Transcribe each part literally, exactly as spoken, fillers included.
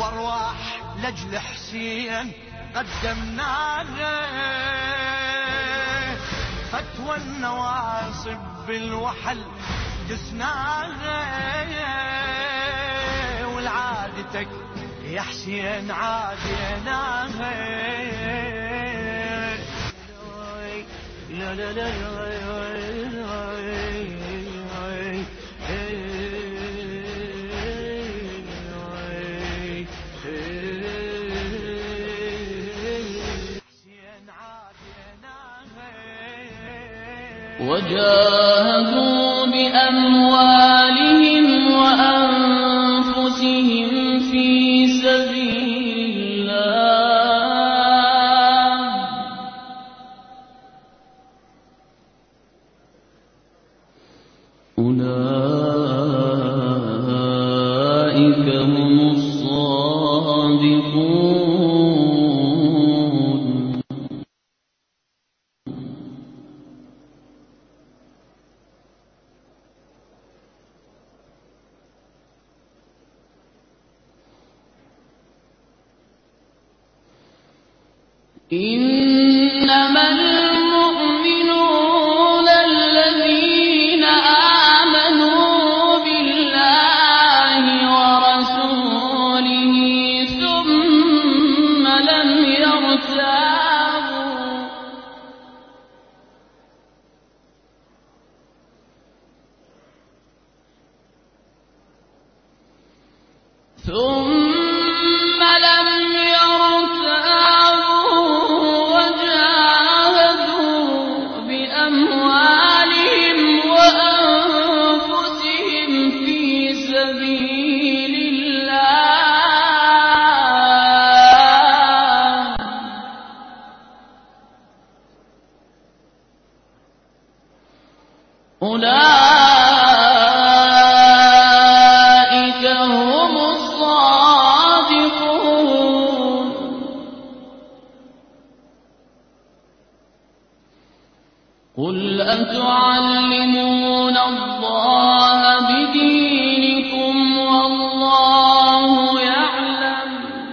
وارواح لجل حسين قدمناها، فتوى النواصب بالوحل دسناها، والعادتك يا حسين عاديناها. لا لا لا وجاهدوا بأموالهم وأنفسهم في سبيل الله، أولئك هم الصادقون. إنما المؤمنون الذين آمنوا بالله ورسوله ثم لم يرتابوا ثم لم أولئك هم الصادقون. قل أتعلمون الله بدينكم والله يعلم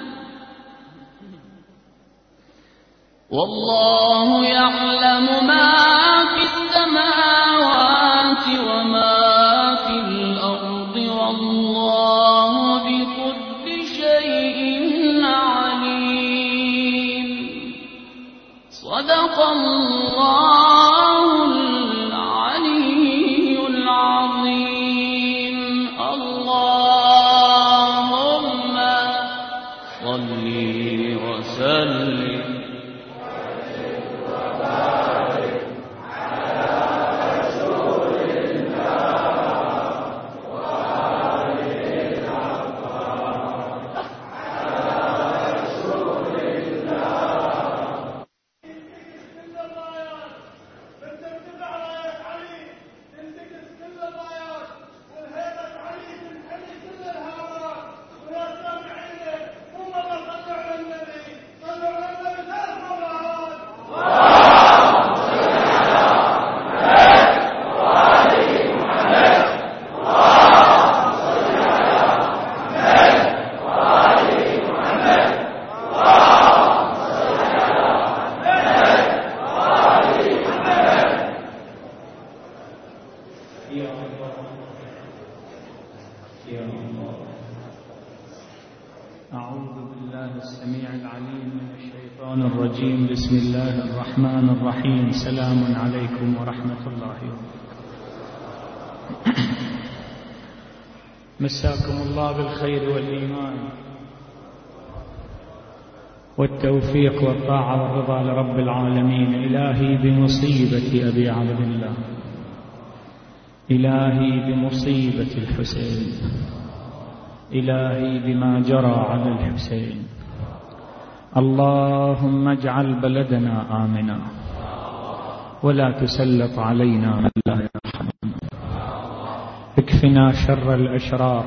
والله يعلم ما في السماوات وما في الأرض والله بكل شيء عليم. صدق الله العلي العظيم. اللهم صل وسلم أعوذ بالله السميع العليم من الشيطان الرجيم. بسم الله الرحمن الرحيم. سلام عليكم ورحمة الله وبركاته. مساكم الله بالخير والإيمان والتوفيق والطاعة والرضا لرب العالمين. إلهي بمصيبة أبي عبد الله، إلهي بمصيبة الحسين، إلهي بما جرى على الحسين، اللهم اجعل بلدنا آمنا ولا تسلط علينا من لا يرحمنا. اكفنا شر الأشرار،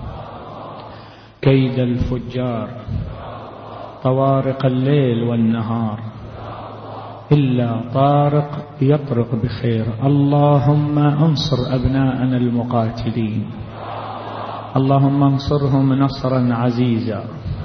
كيد الفجار، طوارق الليل والنهار، إلا طارق يطرق بخير. اللهم انصر أبناءنا المقاتلين، اللهم انصرهم نصرا عزيزا،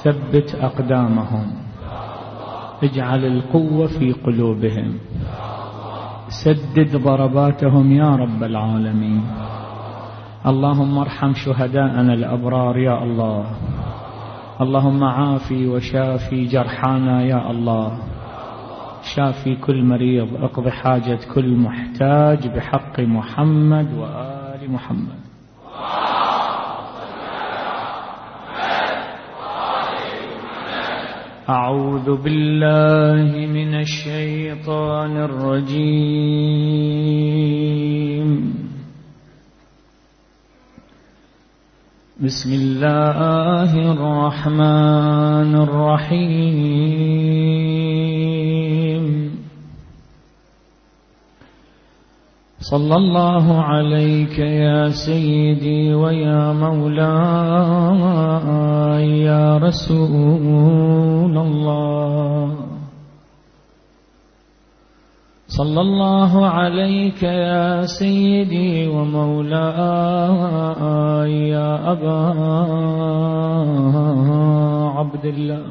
ثبت أقدامهم، اجعل القوة في قلوبهم، سدد ضرباتهم يا رب العالمين. اللهم ارحم شهداءنا الأبرار يا الله. اللهم عافي وشافي جرحانا يا الله. شافي كل مريض، اقض حاجة كل محتاج بحق محمد وآل محمد. أعوذ بالله من الشيطان الرجيم. بسم الله الرحمن الرحيم. صلى الله عليك يا سيدي ويا مولاي يا رسول الله. صلى الله عليك يا سيدي ومولاي يا أبا عبد الله،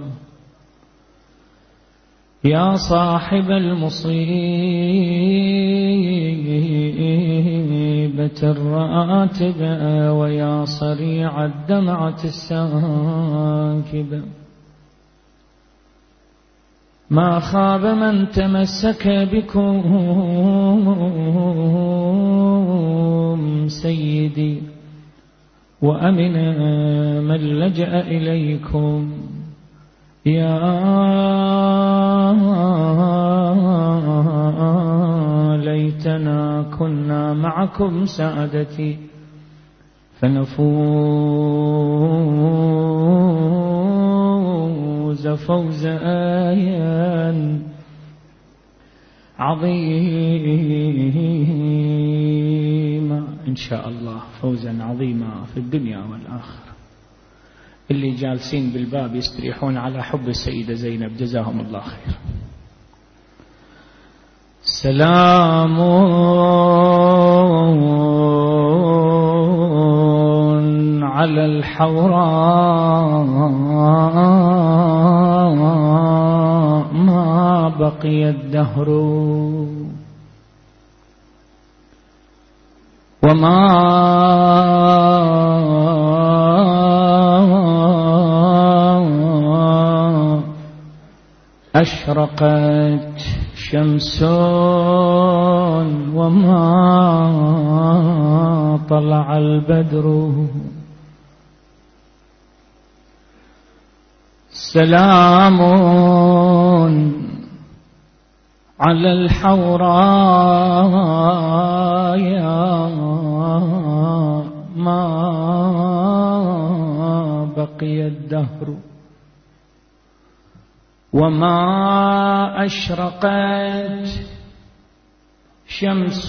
يا صاحب المصيبة الراتبة ويا صريع الدمعة الساكبة. ما خاب من تمسك بكم سيدي، وأمن من لجأ إليكم. يا ليتنا كنا معكم سعادتي فنفوز فوزا عظيما إن شاء الله، فوزا عظيما في الدنيا والآخرة. اللي جالسين بالباب يستريحون على حب السيدة زينب جزاهم الله خير. سلام على الحوراء ما بقي الدهر وما أشرقت شمس وما طلع البدر. سلام على الحوراء ما بقي الدهر وما أشرقت شمس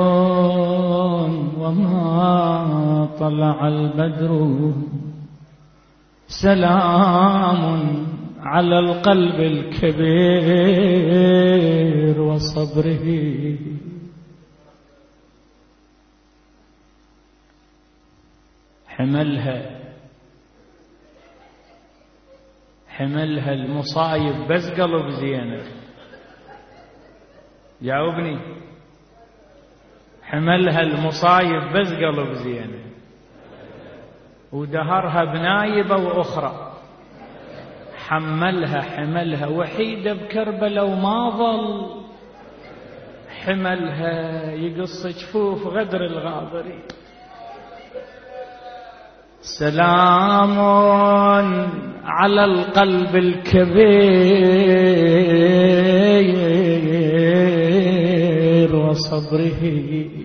وما طلع البدر. سلام على القلب الكبير وصبره. حملها حملها المصايب بس قلب زينب. جاوبني. حملها المصايب بس قلب زينب، ودهرها بنايبة وأخرى. حملها حملها وحيدة بكربلاء وما ظل حملها يقص جفوف غدر الغاضرين. سلام على القلب الكبير وصبره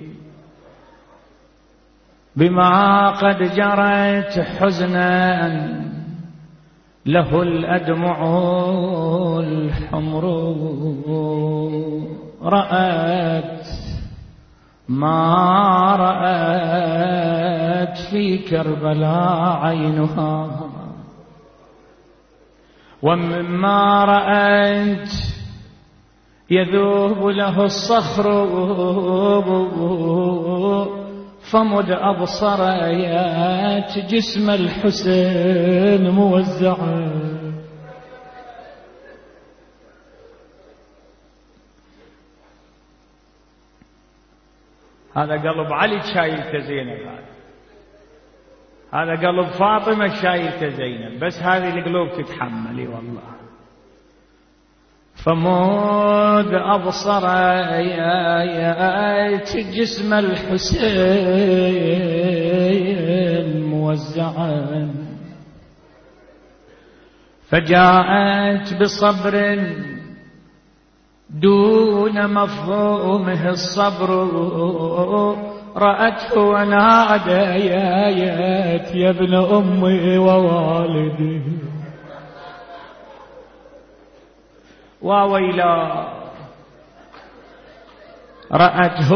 بما قد جرت حزنا له الأدمع الحمر. رأت ما رأت في كربلاء عينها، ومما رأت يذوب له الصخر فمد أبصريات جسم الحسين موزعا هذا قلب علي شايلته زينب، هذا هذا قلب فاطمة شايلته زينب، بس هذه القلوب تتحملي والله. فموذ أبصرت جسم الحسين موزعا، فجاءت بصبر دون مفهومه الصبر، رأته وناديت يا ابن أمي ووالدي، وويلا رأته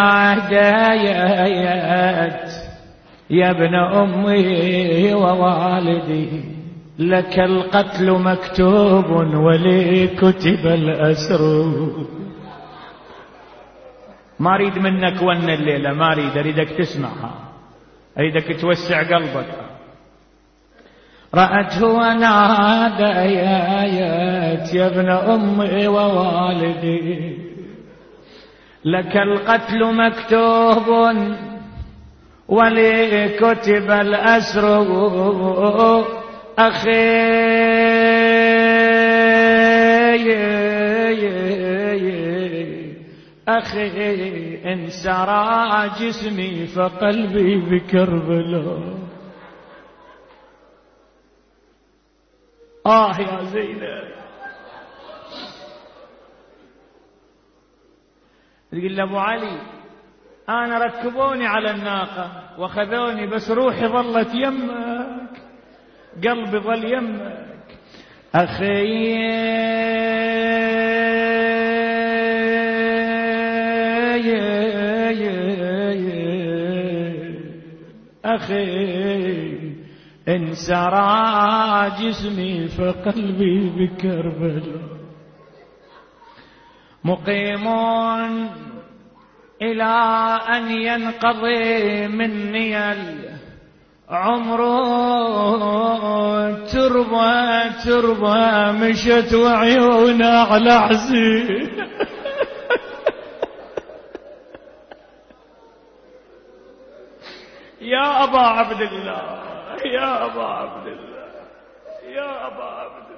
وناديت يا ابن أمي ووالدي، لك القتل مكتوب ولي كتب الأسر. ما أريد منك ون الليلة، ما أريد، أريدك تسمعها، أريدك توسع قلبك. رأته وناديت يا ابن أمي ووالدي، لك القتل مكتوب ولي كتب الأسر. أخي أخي إن سرى جسمي فقلبي بكربلاء. آه يا زينب. يقول له أبو علي أنا ركبوني على الناقة وخذوني، بس روحي ظلت يمك، قلبي ظل يمك. أخي أخي إن سرى جسمي فقلبي بكربلاء. مقيمون إلى أن ينقضي مني العمر، تربة تربة مشت وعيونها على حزين. يا أبا عبد الله، يا أبا عبد الله، يا أبا عبد الله.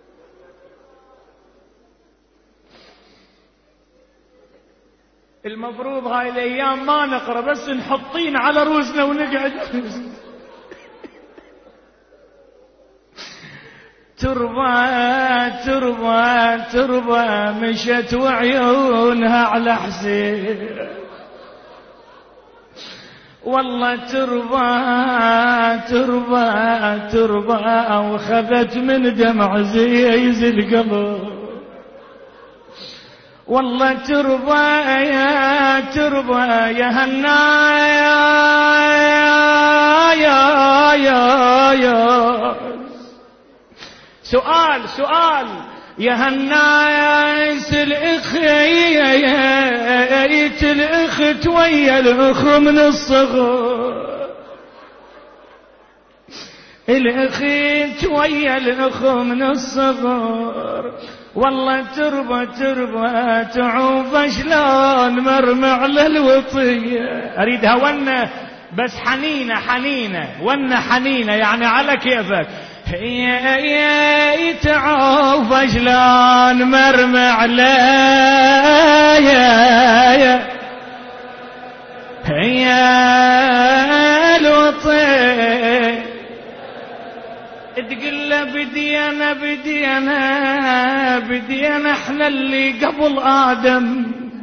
المفروض هاي الأيام ما نقرأ، بس نحطين على روسنا ونقعد. تربة تربة تربة مشت وعيونها على حسين، والله تربة تربة تربة وخذت من دمع زيز القلب. والله تربة يا تربة يا هنايا يا يا يا. سؤال سؤال يا هنايس الأخيت الأخت ويا الأخ من الصغر، الأخت ويا الأخ من الصغر. والله تربة تربة تعوف شلون مرمع للوطية. أريدها ونة بس حنينة حنينة، ونة حنينة يعني على كيفك. يا يا تعوف شلون مرمع لا يا يا يا الوطي. تقول له بدي أنا بدي أنا بدي أنا احنا اللي قبل آدم.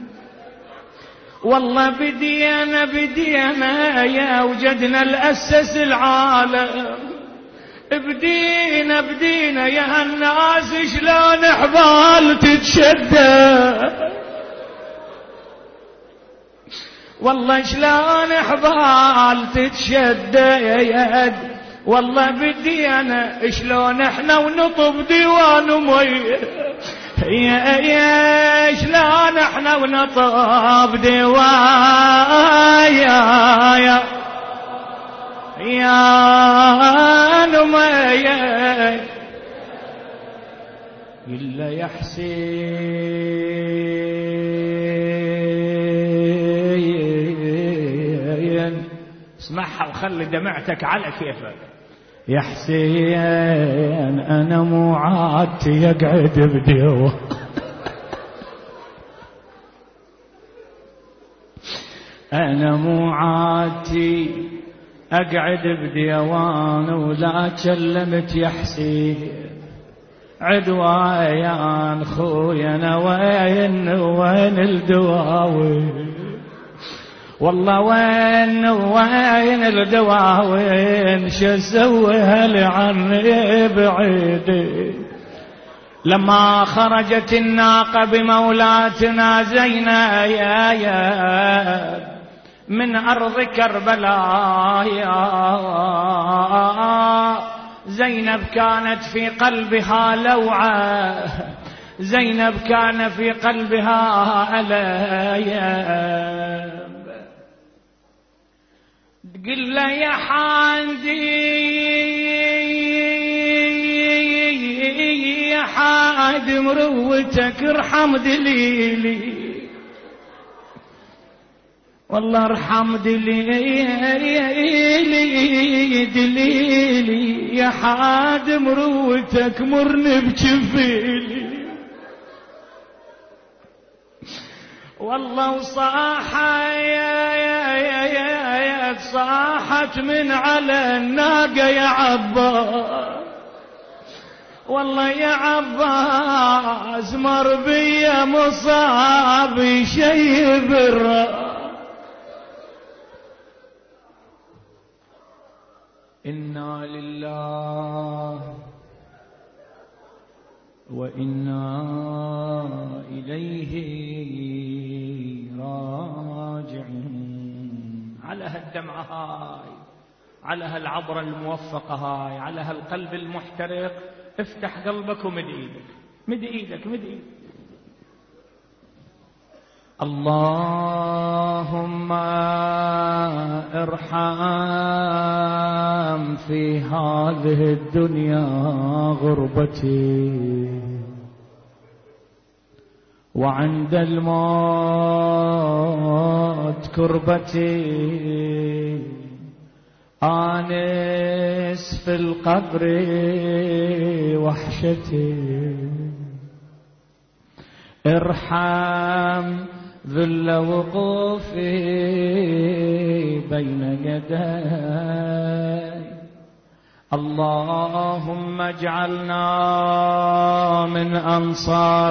والله بدي أنا بدي أنا يا وجدنا الأسس العالم. بدينا بدينا يا هالناس شلون حبال تتشدد. والله شلون حبال تتشدد. والله بدي أنا شلون احنا ونطب ديوان مي. يا يا شلون احنا ونطب ديوان يا يا يا نمية. إلا يا حسين خلي دمعتك على كيفك. يا حسين أنا مو عادتي أقعد بديوة أنا مو عادتي أقعد بديوان ولا كلمت يا حسين عدوايان خويا أنا وين وين الدواوين والله وين وين الدواوين شو سوي هل عني بعيدي. لما خرجت الناقة بمولاتنا زينب يا يا من أرض كربلاء زينب كانت في قلبها لوعة زينب كان في قلبها ألم. تقول له يا حاندي يا حاد مروتك ارحم دليلي والله ارحم دليلي دليلي يا حاد مروتك مرني بجفيلي والله وصاحة يا يا يا يا يا صاحت من على الناقة يا عباس والله يا عباس مر بيا مصاب شيب الراس. إنا لله وإنا إليه راجعون. على هالدمعة هاي على هالعبرة الموفقة هاي على هالقلب المحترق افتح قلبك ومد ايدك مد ايدك مد ايدك. اللهم ارحم في هذه الدنيا غربتي وعند الموت كربتي آنس في القبر وحشتي ارحم ذل وقوفي بين يدي. اللهم اجعلنا من أنصار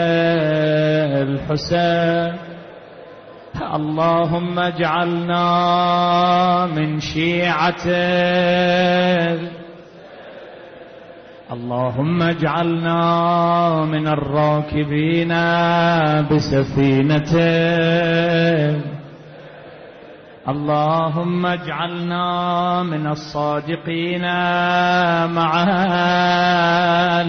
الحسين اللهم اجعلنا من شيعته اللهم اجعلنا من الراكبين بسفينته اللهم اجعلنا من الصادقين معه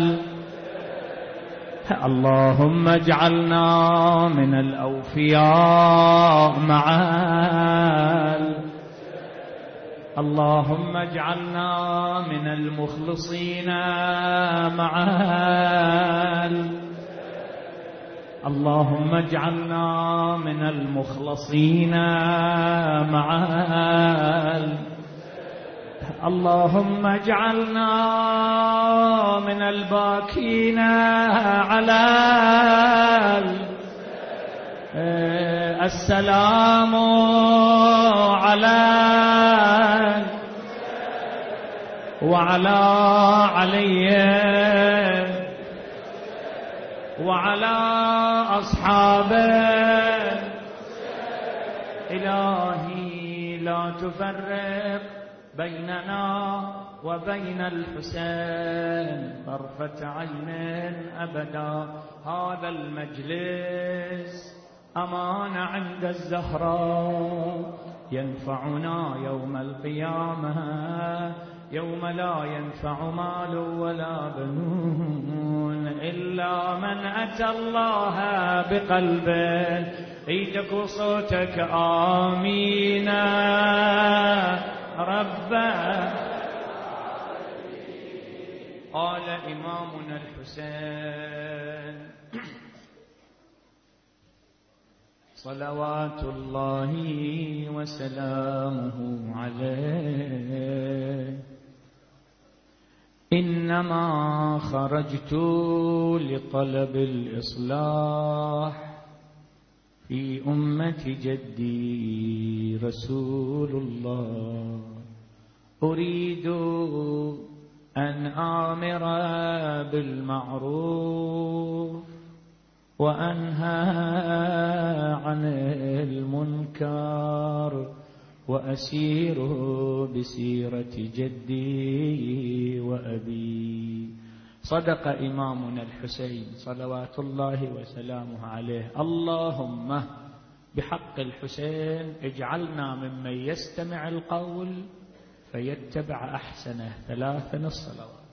اللهم اجعلنا من الأوفياء معه اللهم اجعلنا من المخلصين معه اللهم اجعلنا من المخلصين معه اللهم اجعلنا من الباكين على السلام على وعلى علي وعلى أصحابه. إلهي لا تفرق بيننا وبين الحسين طرفة عين أبدا. هذا المجلس أمان عند الزهراء ينفعنا يوم القيامة يوم لا ينفع مال ولا بنون إلا من أتى الله بقلبه. ايدك وصوتك آمين ربنا. قال إمامنا الحسين صلوات الله وسلامه عليه. إنما خرجت لطلب الإصلاح في أمة جدي رسول الله، أريد أن آمر بالمعروف وأنهى عن المنكر وأسير بسيرة جدي وأبي. صدق إمامنا الحسين صلوات الله وسلامه عليه. اللهم بحق الحسين اجعلنا ممن يستمع القول فيتبع أحسنه. ثلاثا الصلوات.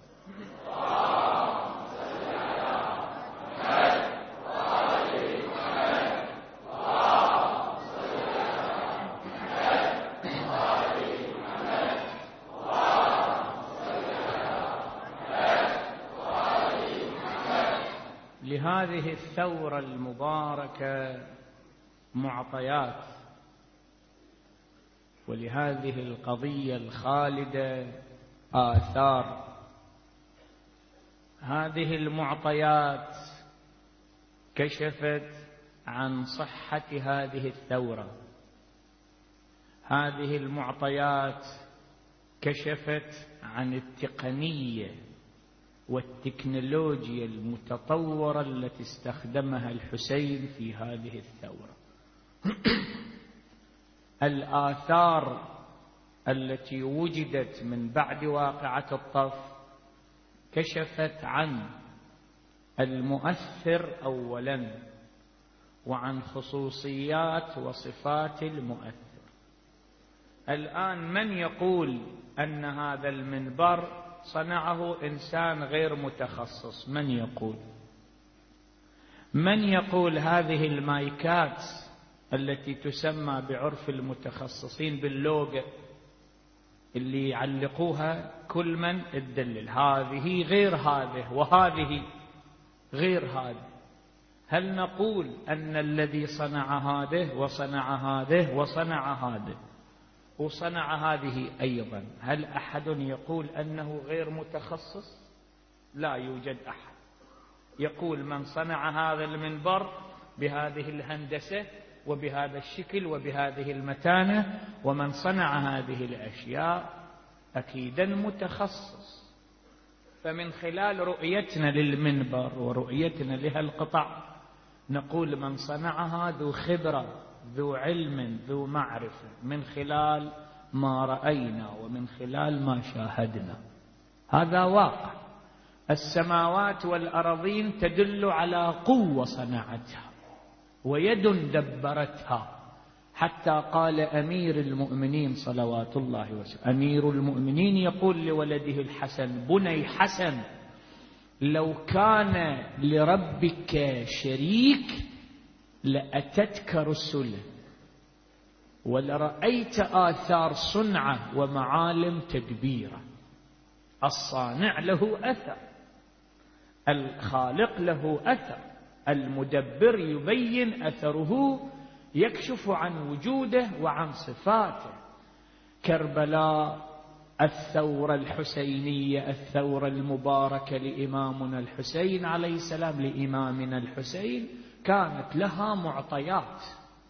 لهذه الثورة المباركة معطيات، ولهذه القضية الخالدة آثار. هذه المعطيات كشفت عن صحة هذه الثورة، هذه المعطيات كشفت عن التقنية والتكنولوجيا المتطورة التي استخدمها الحسين في هذه الثورة. الآثار التي وجدت من بعد واقعة الطف كشفت عن المؤثر أولا، وعن خصوصيات وصفات المؤثر. الآن من يقول أن هذا المنبر صنعه إنسان غير متخصص؟ من يقول؟ من يقول هذه المايكات التي تسمى بعرف المتخصصين باللوجو اللي يعلقوها كل من تدلل هذه غير هذه وهذه غير هذه، هل نقول أن الذي صنع هذه وصنع هذه وصنع هذه وصنع هذه أيضا، هل أحد يقول أنه غير متخصص؟ لا يوجد أحد يقول من صنع هذا المنبر بهذه الهندسة وبهذا الشكل وبهذه المتانة ومن صنع هذه الأشياء أكيدا متخصص. فمن خلال رؤيتنا للمنبر ورؤيتنا لهالقطع نقول من صنعها ذو خبرة ذو علم ذو معرفة، من خلال ما رأينا ومن خلال ما شاهدنا. هذا واقع. السماوات والأرضين تدل على قوة صنعتها ويد دبرتها، حتى قال أمير المؤمنين صلوات الله وسلم، أمير المؤمنين يقول لولده الحسن: بني حسن، لو كان لربك شريك لأتتك رسله ولرأيت آثار صنعه ومعالم تدبيره. الصانع له أثر، الخالق له أثر، المدبر يبين أثره، يكشف عن وجوده وعن صفاته. كربلاء، الثورة الحسينية، الثورة المباركة لإمامنا الحسين عليه السلام، لإمامنا الحسين، كانت لها معطيات.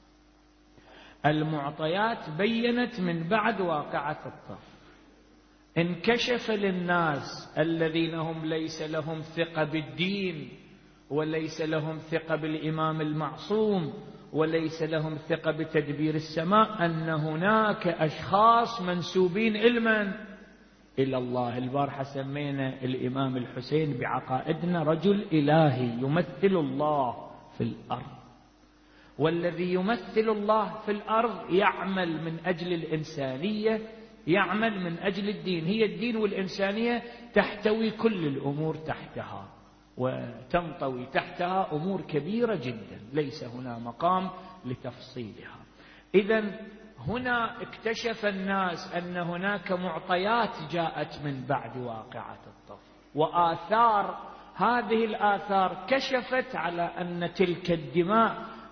المعطيات بينت من بعد واقعة الطف. انكشف للناس الذين هم ليس لهم ثقة بالدين وليس لهم ثقة بالإمام المعصوم وليس لهم ثقة بتدبير السماء أن هناك أشخاص منسوبين علما إلى الله. البارحة سمينا الإمام الحسين بعقائدنا رجل إلهي يمثل الله في الأرض، والذي يمثل الله في الأرض يعمل من أجل الإنسانية، يعمل من أجل الدين. هي الدين والإنسانية تحتوي كل الأمور تحتها، وتنطوي تحتها أمور كبيرة جدا ليس هنا مقام لتفصيلها. إذن هنا اكتشف الناس أن هناك معطيات جاءت من بعد واقعة الطف، وآثار هذه الآثار كشفت على أن تلك الدماء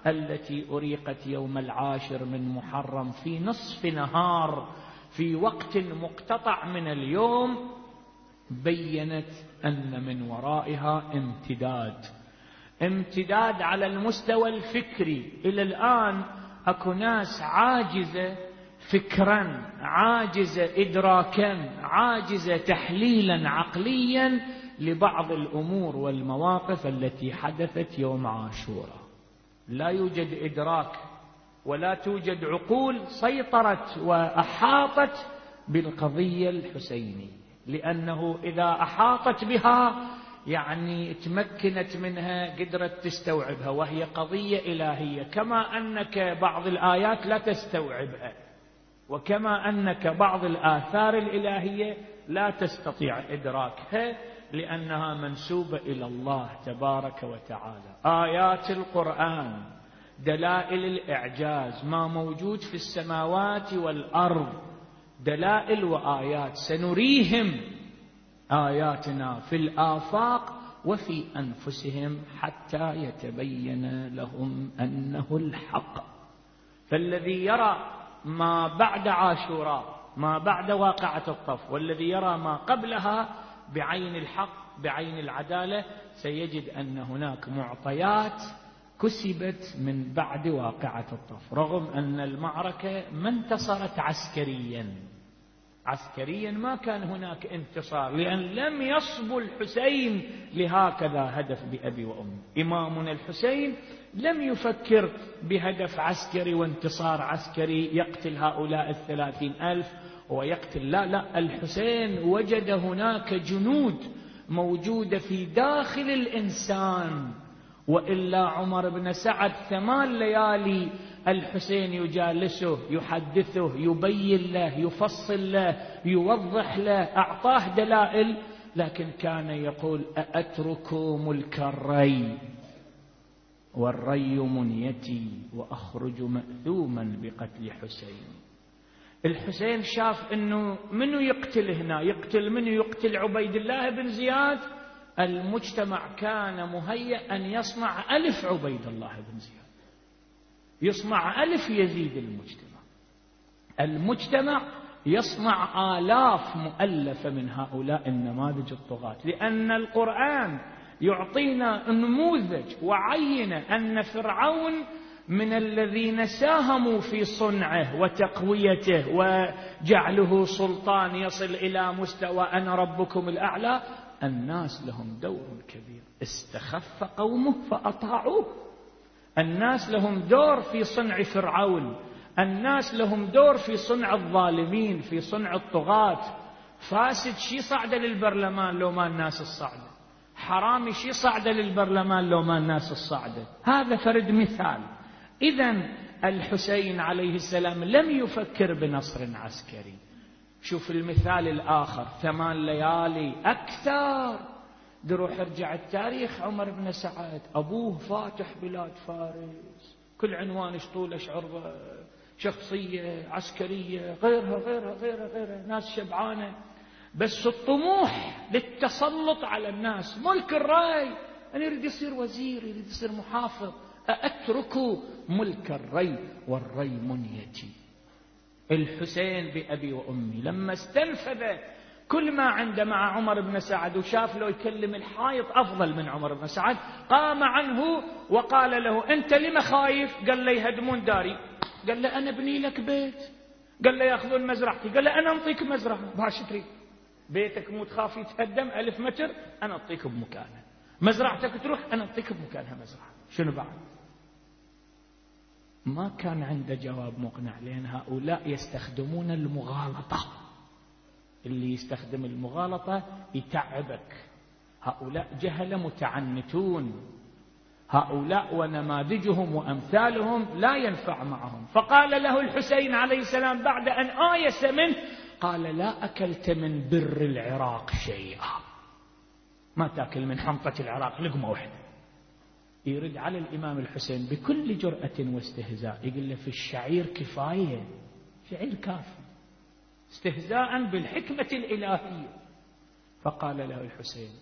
التي أريقت يوم العاشر من محرم في نصف نهار في وقت مقتطع من اليوم بيّنت أن من ورائها امتداد امتداد على المستوى الفكري. إلى الآن أكو ناس عاجزة فكرا، عاجزة إدراكا، عاجزة تحليلا عقليا لبعض الأمور والمواقف التي حدثت يوم عاشوراء. لا يوجد إدراك ولا توجد عقول سيطرت وأحاطت بالقضية الحسينية، لأنه إذا أحاطت بها يعني تمكنت منها، قدرت تستوعبها، وهي قضية إلهية، كما أنك بعض الآيات لا تستوعبها، وكما أنك بعض الآثار الإلهية لا تستطيع إدراكها لأنها منسوبة إلى الله تبارك وتعالى. آيات القرآن دلائل الإعجاز، ما موجود في السماوات والأرض دلائل وآيات، سنريهم آياتنا في الآفاق وفي أنفسهم حتى يتبين لهم أنه الحق. فالذي يرى ما بعد عاشوراء، ما بعد واقعة الطف، والذي يرى ما قبلها بعين الحق بعين العدالة، سيجد أن هناك معطيات كسبت من بعد واقعة الطف، رغم أن المعركة ما انتصرت عسكريا. عسكريا ما كان هناك انتصار، لأن لم يصب الحسين لهكذا هدف بأبي وأمي. إمامنا الحسين لم يفكر بهدف عسكري وانتصار عسكري يقتل هؤلاء الثلاثين ألف ويقتل، لا لا، الحسين وجد هناك جنود موجودة في داخل الإنسان. وإلا عمر بن سعد ثمان ليالي الحسين يجالسه، يحدثه، يبين له، يفصل له، يوضح له، أعطاه دلائل، لكن كان يقول: أأترك ملك الري والري منيتي وأخرج مأثوما بقتل حسين. الحسين شاف أنه منو يقتل هنا، يقتل منو؟ يقتل عبيد الله بن زياد. المجتمع كان مهيأ أن يصنع ألف عبيد الله بن زياد، يصنع ألف يزيد. المجتمع المجتمع يصنع آلاف مؤلفة من هؤلاء النماذج الطغاة، لأن القرآن يعطينا نموذج وعينة أن فرعون من الذين ساهموا في صنعه وتقويته وجعله سلطان يصل إلى مستوى أنا ربكم الأعلى. الناس لهم دور كبير، استخف قومه فأطاعوه. الناس لهم دور في صنع فرعون، الناس لهم دور في صنع الظالمين، في صنع الطغاة. فاسد شي صعدة للبرلمان لو ما الناس الصعدة، حرامي شي صعدة للبرلمان لو ما الناس الصعدة. هذا فرد مثال. إذن الحسين عليه السلام لم يفكر بنصر عسكري. شوف المثال الآخر، ثمان ليالي أكثر. دروح ارجع التاريخ، عمر بن سعد أبوه فاتح بلاد فارس، كل عنوان شطول شعر شخصية عسكرية، غيرها غيرها غيرها غيرها، ناس شبعانة، بس الطموح للتسلط على الناس، ملك الري. أنا يريد يصير وزير، يريد يصير محافظ. أترك ملك الري والري منيتي. الحسين بأبي وأمي لما استنفذ كل ما عنده مع عمر بن سعد وشاف له يكلم الحائط أفضل من عمر بن سعد، قام عنه وقال له: أنت لما خايف؟ قال له: يهدمون داري. قال له: أنا ابني لك بيت. قال له: يأخذون مزرعتي. قال له: أنا أنطيك مزرعة. باش تريد بيتك مو تخاف يتهدم ألف متر، أنا أعطيك بمكانه. مزرعتك تروح، أنا أعطيك بمكانها مزرعة. شنو بعد؟ ما كان عنده جواب مقنع، لأن هؤلاء يستخدمون المغالطة. اللي يستخدم المغالطة يتعبك. هؤلاء جهلة متعنتون، هؤلاء ونماذجهم وأمثالهم لا ينفع معهم. فقال له الحسين عليه السلام بعد أن آيس منه، قال: لا أكلت من بر العراق شيئا. ما تأكل من حنطة العراق لقمة واحدة. يرد على الإمام الحسين بكل جرأة واستهزاء، يقول له: في الشعير كفاية، شعير كافي، استهزاء بالحكمة الإلهية. فقال له الحسين: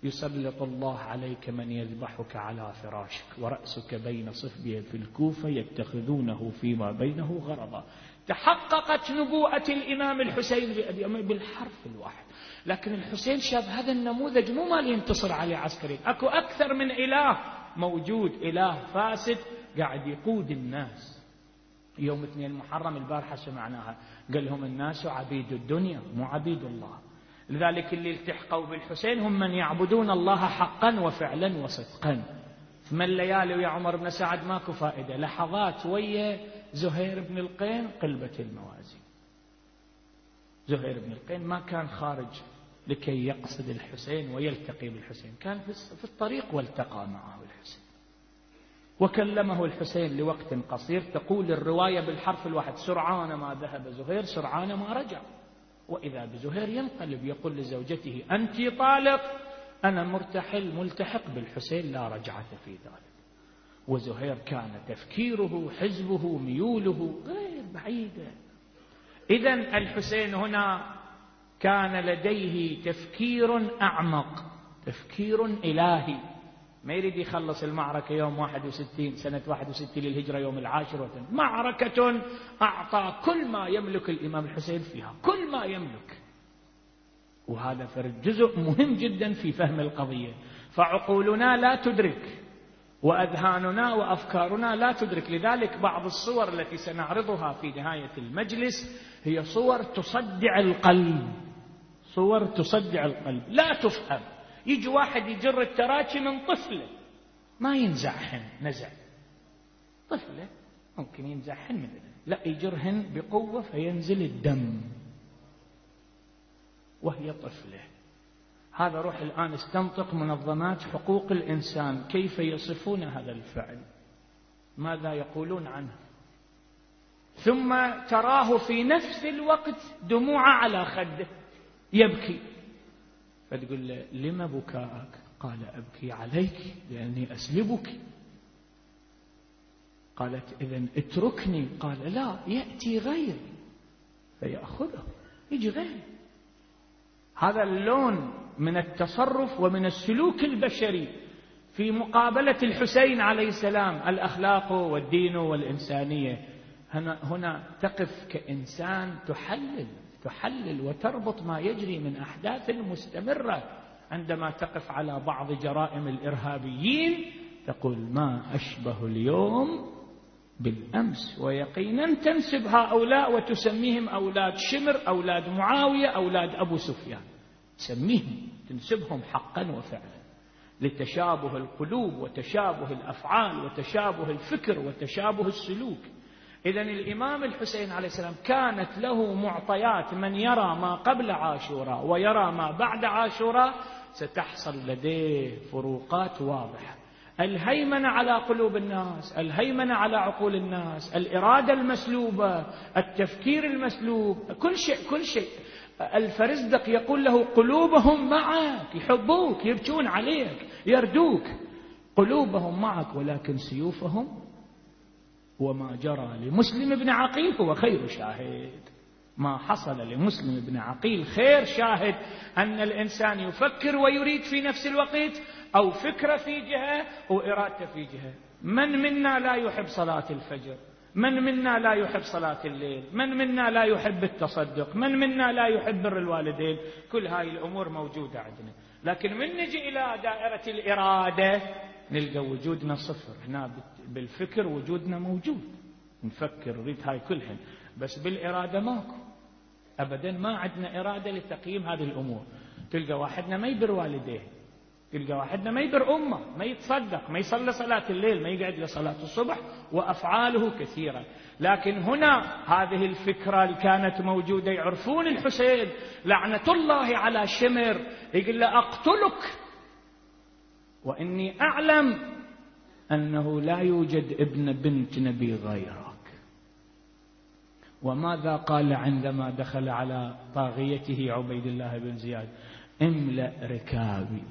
يسلط الله عليك من يذبحك على فراشك ورأسك بين صفيه في الكوفة يتخذونه فيما بينه غرضا. تحققت نبوءة الإمام الحسين بأبي أمية بالحرف الواحد. لكن الحسين شاف هذا النموذج مو مال ينتصر عليه عسكريا، أكو أكثر من إله موجود، إله فاسد قاعد يقود الناس. يوم اثنين محرم البارحة سمعناها، قال لهم الناس عبيد الدنيا مو عبيد الله. لذلك اللي التحقوا بالحسين هم من يعبدون الله حقا وفعلا وصدقا. ثمان ليالي ويا عمر بن سعد ماكو فائدة، لحظات ويا زهير بن القين قلبت الموازين. زهير بن القين ما كان خارج لكي يقصد الحسين ويلتقي بالحسين، كان في الطريق والتقى معه الحسين وكلمه الحسين لوقت قصير. تقول الرواية بالحرف الواحد: سرعان ما ذهب زهير سرعان ما رجع. وإذا بزهير ينقلب يقول لزوجته: أنت طالق، أنا مرتحل ملتحق بالحسين، لا رجعة في ذلك. وزهير كان تفكيره حزبه ميوله غير بعيدة. إذن الحسين هنا كان لديه تفكير أعمق، تفكير إلهي. ما يريد يخلص المعركة يوم واحد وستين سنة واحد وستين للهجرة يوم العاشر، معركة أعطى كل ما يملك الإمام الحسين فيها، كل ما يملك. وهذا فرد جزء مهم جدا في فهم القضية. فعقولنا لا تدرك وأذهاننا وأفكارنا لا تدرك. لذلك بعض الصور التي سنعرضها في نهاية المجلس هي صور تصدع القلب، صور تصدع القلب لا تفهم. يجي واحد يجر التراكي من طفله ما ينزعهن نزع، طفله ممكن ينزعهن من لا يجرهن بقوة فينزل الدم وهي طفله. هذا روح الآن استنطق منظمات حقوق الإنسان كيف يصفون هذا الفعل، ماذا يقولون عنه. ثم تراه في نفس الوقت دموع على خده يبكي، فتقول له: لما بكاءك؟ قال: أبكي عليك لأني أسلبك. قالت: إذن اتركني. قال: لا، يأتي غير فيأخذه، يجي غير. هذا اللون من التصرف ومن السلوك البشري في مقابلة الحسين عليه السلام، الأخلاق والدين والإنسانية. هنا, هنا تقف كإنسان تحلل تحلل وتربط ما يجري من أحداث مستمرة. عندما تقف على بعض جرائم الإرهابيين تقول: ما أشبه اليوم بالأمس. ويقينا تنسب هؤلاء وتسميهم أولاد شمر، أولاد معاوية، أولاد أبو سفيان، تسميهم تنسبهم حقا وفعلا لتشابه القلوب وتشابه الأفعال وتشابه الفكر وتشابه السلوك. إذن الإمام الحسين عليه السلام كانت له معطيات. من يرى ما قبل عاشوراء ويرى ما بعد عاشوراء ستحصل لديه فروقات واضحة. الهيمنة على قلوب الناس، الهيمنة على عقول الناس، الإرادة المسلوبة، التفكير المسلوب، كل شيء كل شيء. الفرزدق يقول له: قلوبهم معك، يحبوك، يبكون عليك، يردوك، قلوبهم معك ولكن سيوفهم. وما جرى لمسلم بن عقيل هو خير شاهد. ما حصل لمسلم بن عقيل خير شاهد أن الإنسان يفكر ويريد في نفس الوقت، أو فكرة في جهة وإرادة في جهة. من منا لا يحب صلاة الفجر؟ من منا لا يحب صلاة الليل؟ من منا لا يحب التصدق؟ من منا لا يحب بر الوالدين؟ كل هاي الأمور موجودة عندنا. لكن من نجي إلى دائرة الإرادة نلقى وجودنا صفر. هنا بالفكر وجودنا موجود، نفكر نريد هاي كلهن، بس بالإرادة ماكو أبدا. ما عندنا إرادة لتقييم هذه الأمور. تلقى واحدنا ما يبر والديه، تلقى واحدنا ما يبر أمه، ما يتصدق، ما يصلي صلاة الليل، ما يقعد لصلاة الصبح، وأفعاله كثيرة. لكن هنا هذه الفكرة اللي كانت موجودة. يعرفون الحسين لعنة الله على شمر، يقول له: أقتلك وإني أعلم أنه لا يوجد ابن بنت نبي غيرك. وماذا قال عندما دخل على طاغيته عبيد الله بن زياد؟ املأ ركابي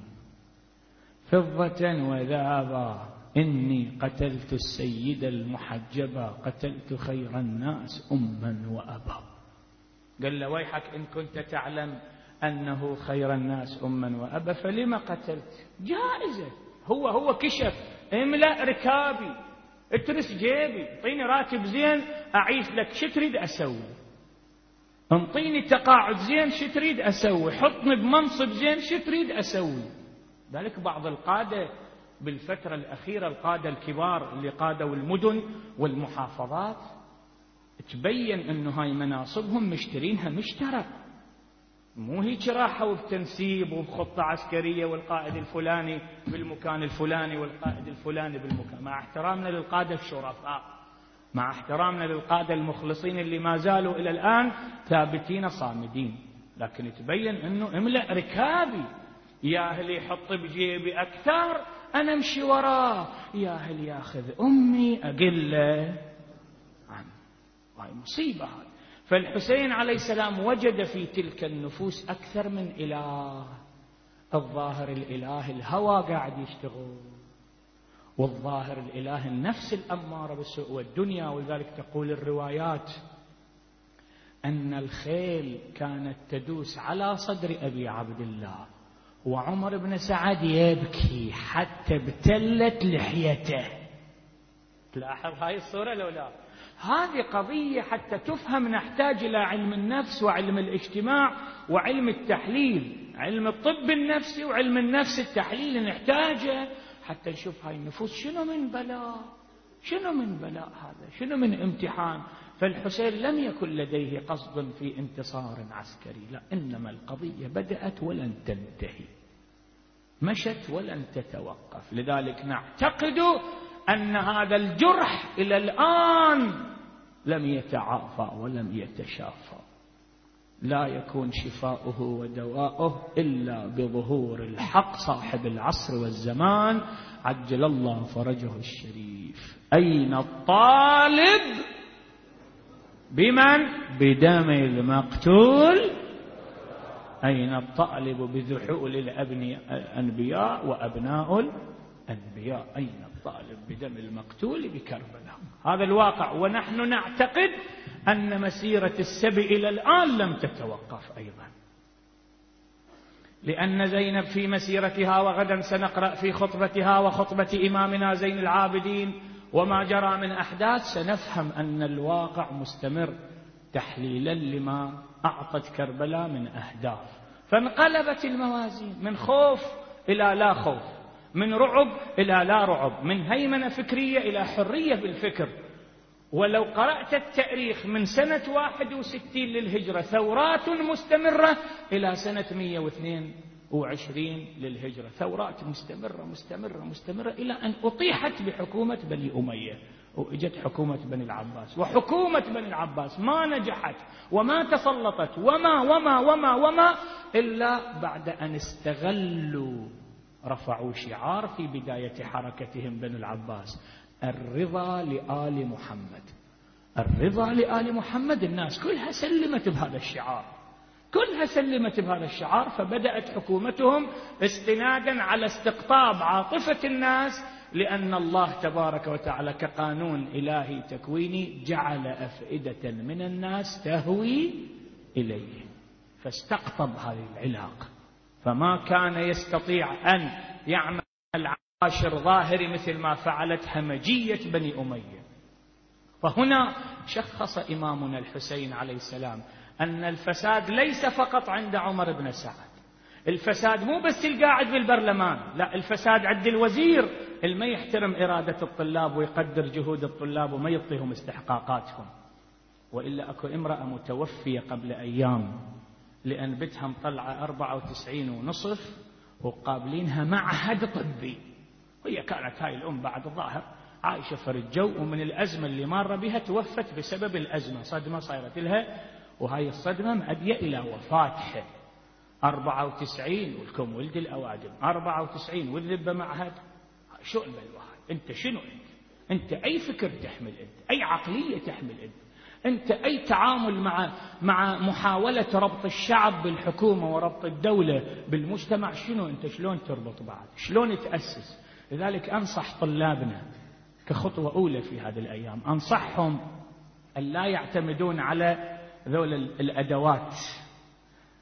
فضة وذهبا، إني قتلت السيد المحجبا، قتلت خير الناس أما وأبا. قال له: ويحك إن كنت تعلم أنه خير الناس أما وأبا فلما قتلت؟ جائزة. هو هو كشف، املأ ركابي، اترس جيبي، اعطيني راتب زين أعيش لك، شو تريد أسوي؟ انطيني تقاعد زين، شو تريد أسوي؟ حطني بمنصب زين، شو تريد أسوي؟ ذلك بعض القادة بالفترة الأخيرة، القادة الكبار اللي قادوا المدن والمحافظات، تبين أنه هاي مناصبهم مشترينها مشترى، مو هيك راحوا بتنسيب وبخطة عسكرية والقائد الفلاني بالمكان الفلاني والقائد الفلاني بالمكان. مع احترامنا للقادة الشرفاء، مع احترامنا للقادة المخلصين اللي ما زالوا إلى الآن ثابتين صامدين، لكن تبين أنه املأ ركابي، يا أهل يحط بجيبي أكثر أنا امشي وراه، يا أهل ياخذ أمي أقله عم. هاي مصيبة هاي. فالحسين عليه السلام وجد في تلك النفوس أكثر من إله. الظاهر الإله الهوى قاعد يشتغل، والظاهر الإله النفس الأمارة بالسوء والدنيا. ولذلك تقول الروايات أن الخيل كانت تدوس على صدر أبي عبد الله، وعمر بن سعد يبكي حتى ابتلت لحيته. تلاحظ هاي الصورة لو لا؟ هذه قضية حتى تفهم نحتاج إلى علم النفس وعلم الاجتماع وعلم التحليل، علم الطب النفسي وعلم النفس التحليل نحتاجه حتى نشوف هاي النفوس شنو من بلاء، شنو من بلاء هذا، شنو من امتحان. فالحسين لم يكن لديه قصد في انتصار عسكري، لا، إنما القضية بدأت ولن تنتهي، مشت ولن تتوقف. لذلك نعتقد أن هذا الجرح إلى الآن لم يتعافى ولم يتشافى، لا يكون شفاؤه ودواؤه إلا بظهور الحق صاحب العصر والزمان عجل الله فرجه الشريف. أين الطالب بمن؟ بدم المقتول. أين الطالب بذحول الأنبياء وأبناء الأنبياء؟ أين الطالب بدم المقتول بكربلاء؟ هذا الواقع. ونحن نعتقد أن مسيرة السبي إلى الآن لم تتوقف أيضا، لأن زينب في مسيرتها، وغدا سنقرأ في خطبتها وخطبة إمامنا زين العابدين وما جرى من أحداث، سنفهم أن الواقع مستمر تحليلا لما أعطت كربلاء من أهداف. فانقلبت الموازين من خوف إلى لا خوف، من رعب إلى لا رعب، من هيمنة فكرية إلى حرية بالفكر. ولو قرأت التاريخ من سنة واحد وستين للهجرة ثورات مستمرة إلى سنة مئة واثنين وعشرين للهجرة، ثورات مستمرة مستمرة مستمرة إلى أن أطيحت بحكومة بني أمية، وإجت حكومة بني العباس. وحكومة بني العباس ما نجحت وما تسلطت وما وما وما وما إلا بعد أن استغلوا، رفعوا شعار في بداية حركتهم بني العباس: الرضا لآل محمد. الرضا لآل محمد. الناس كلها سلمت بهذا الشعار، كلها سلمت بهذا الشعار. فبدأت حكومتهم استنادا على استقطاب عاطفة الناس، لأن الله تبارك وتعالى كقانون إلهي تكويني جعل أفئدة من الناس تهوي إليه، فاستقطب هذه العلاقة. فما كان يستطيع أن يعمل عاشر ظاهري مثل ما فعلت همجية بني أمية. فهنا شخص إمامنا الحسين عليه السلام أن الفساد ليس فقط عند عمر بن سعد، الفساد مو بس القاعد بالبرلمان، لا، الفساد عند الوزير اللي ما يحترم إرادة الطلاب ويقدر جهود الطلاب وما يعطيهم استحقاقاتهم. وإلا أكو امرأة متوفية قبل أيام لأن بتها مطلعة أربعة وتسعين ونصف وقابلينها معهد طبي، وهي كانت هاي الأم بعد الظاهر عايشة في الجو، ومن الأزمة اللي مر بها توفت بسبب الأزمة، صدمة صايرت لها، وهاي الصدمة مؤدية إلى وفاتها. أربعة وتسعين والكم ولد الأوادم، أربعة وتسعين والذبة معهد. شو البلوى؟ أنت شنو أنت؟ أنت أي فكر تحمل أنت؟ أي عقلية تحمل أنت؟ أنت أي تعامل مع مع محاولة ربط الشعب بالحكومة وربط الدولة بالمجتمع؟ شنو أنت؟ شلون تربط بعض؟ شلون تأسس؟ لذلك أنصح طلابنا كخطوة أولى في هذه الأيام، أنصحهم أن لا يعتمدون على ذول الأدوات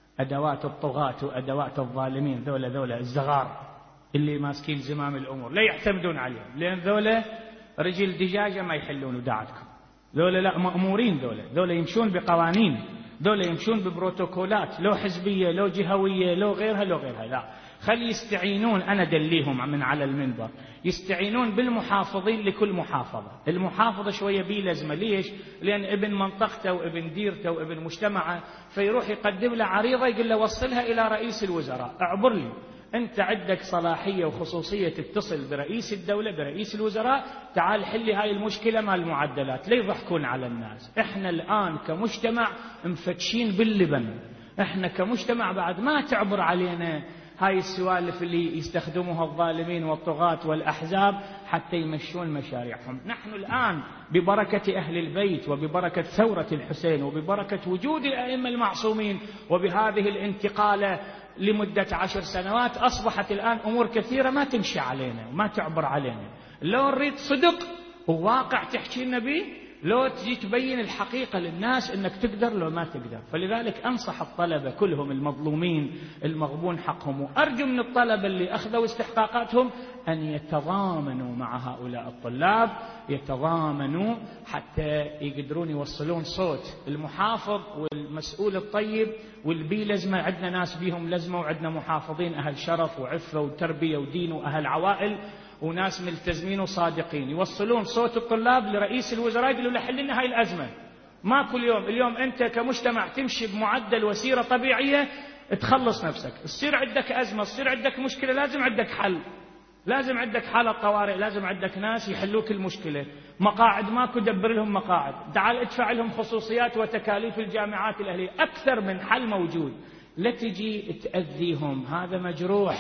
أدوات الطغاة وأدوات الظالمين، ذولا ذولا الزغار اللي ماسكين زمام الأمور لا يعتمدون عليهم، لأن ذولا رجل دجاجة ما يحلون وداعتكم. ذولا لا مأمورين، ذولا ذولا يمشون بقوانين، ذولا يمشون ببروتوكولات، لو حزبية لو جهوية لو غيرها لو غيرها. لا، خلي يستعينون، أنا دليهم من على المنبر، يستعينون بالمحافظين لكل محافظة. المحافظة شوية بيه لازمة، ليش؟ لأن ابن منطقته وابن ديرته وابن مجتمعه، فيروح يقدم له عريضة يقول له وصلها إلى رئيس الوزراء، اعبر لي، أنت عندك صلاحية وخصوصية تتصل برئيس الدولة برئيس الوزراء، تعال حلي هاي المشكلة مال المعدلات. لا يضحكون على الناس. إحنا الآن كمجتمع مفتشين باللبن، إحنا كمجتمع بعد ما تعبر علينا هاي السوالف اللي يستخدموها الظالمين والطغاة والأحزاب حتى يمشون مشاريعهم. نحن الآن ببركة أهل البيت وببركة ثورة الحسين وببركة وجود الأئمة المعصومين وبهذه الانتقالة لمدة عشر سنوات أصبحت الآن أمور كثيرة ما تمشي علينا وما تعبر علينا. لو نريد صدق وواقع تحكي لنا به، لو تجي تبين الحقيقة للناس أنك تقدر لو ما تقدر. فلذلك أنصح الطلبة كلهم المظلومين المغبون حقهم، وأرجو من الطلبة اللي أخذوا استحقاقاتهم أن يتضامنوا مع هؤلاء الطلاب، يتضامنوا حتى يقدرون يوصلون صوت المحافظ والمسؤول الطيب والبي لزمة. عندنا ناس بيهم لزمة، وعندنا محافظين أهل شرف وعفة وتربية ودين وأهل عوائل وناس ملتزمين وصادقين، يوصلون صوت الطلاب لرئيس الوزراء يقولوا له حل لنا هاي الأزمة. ما كل يوم، اليوم أنت كمجتمع تمشي بمعدل وسيرة طبيعية تخلص نفسك، تصير عندك أزمة، تصير عندك مشكلة، لازم عندك حل، لازم عندك حالة طوارئ، لازم عندك ناس يحلوك المشكلة. مقاعد ماكو، دبر لهم مقاعد، تعال ادفع لهم خصوصيات وتكاليف الجامعات الأهلية، أكثر من حل موجود. لا تجي تأذيهم، هذا مجروح.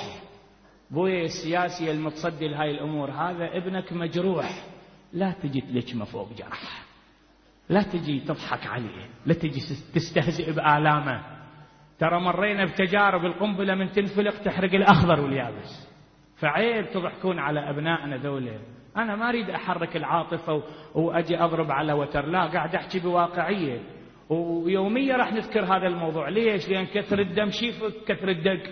بوي السياسي المتصدي لهاي الأمور، هذا ابنك مجروح، لا تجي تلجمه فوق جرح، لا تجي تضحك عليه، لا تجي تستهزئ بآلامه. ترى مرينا بتجارب القنبلة من تنفلق تحرق الأخضر واليابس، فعيب تضحكون على أبنائنا ذولا. أنا ما أريد أحرك العاطفة وأجي أضرب على وتر، لا، قاعد أحكي بواقعية، ويوميا راح نذكر هذا الموضوع. ليش؟ لأن كثر الدم شيفك، كثر الدق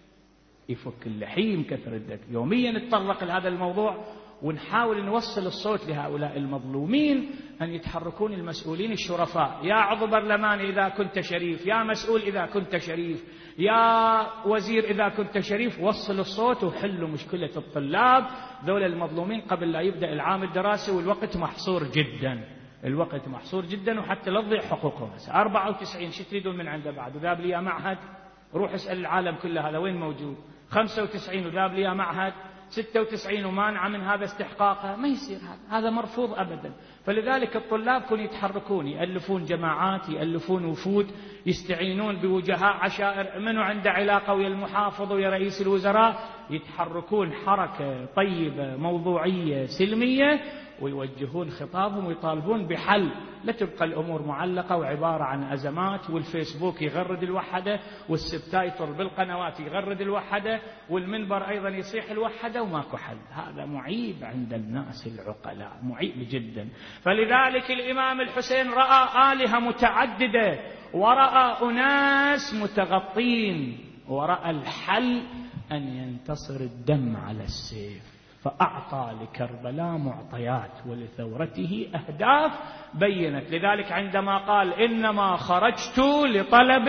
يفك اللحيم، كثر الدق. يوميا نتطرق لهذا الموضوع ونحاول نوصل الصوت لهؤلاء المظلومين، أن يتحركون المسؤولين الشرفاء. يا عضو برلمان إذا كنت شريف، يا مسؤول إذا كنت شريف، يا وزير إذا كنت شريف، وصل الصوت وحلوا مشكلة الطلاب ذول المظلومين قبل لا يبدأ العام الدراسي، والوقت محصور جدا، الوقت محصور جدا، وحتى لا تضيع حقوقهم. أربعة وتسعين شو تريدون من عنده بعد؟ وذاب لي معهد، روح اسأل العالم كله هذا وين موجود. خمسة وتسعين وذاب لي معهد، ستة وتسعين ومانعة من هذا استحقاقها، ما يصير هذا، هذا مرفوض أبدا. فلذلك الطلاب كانوا يتحركون، يألفون جماعات، يألفون وفود، يستعينون بوجهاء عشائر منو عنده علاقة ويا المحافظ ويا رئيس الوزراء، يتحركون حركة طيبة موضوعية سلمية، ويوجهون خطابهم ويطالبون بحل. لا تبقى الأمور معلقة وعبارة عن أزمات، والفيسبوك يغرد الوحدة، والسبتايتر بالقنوات يغرد الوحدة، والمنبر أيضا يصيح الوحدة، وماكو حل. هذا معيب عند الناس العقلاء، معيب جدا. فلذلك الإمام الحسين رأى آلهة متعددة، ورأى أناس متغطين، ورأى الحل أن ينتصر الدم على السيف، فأعطى لكربلاء معطيات ولثورته أهداف بينت. لذلك عندما قال إنما خرجت لطلب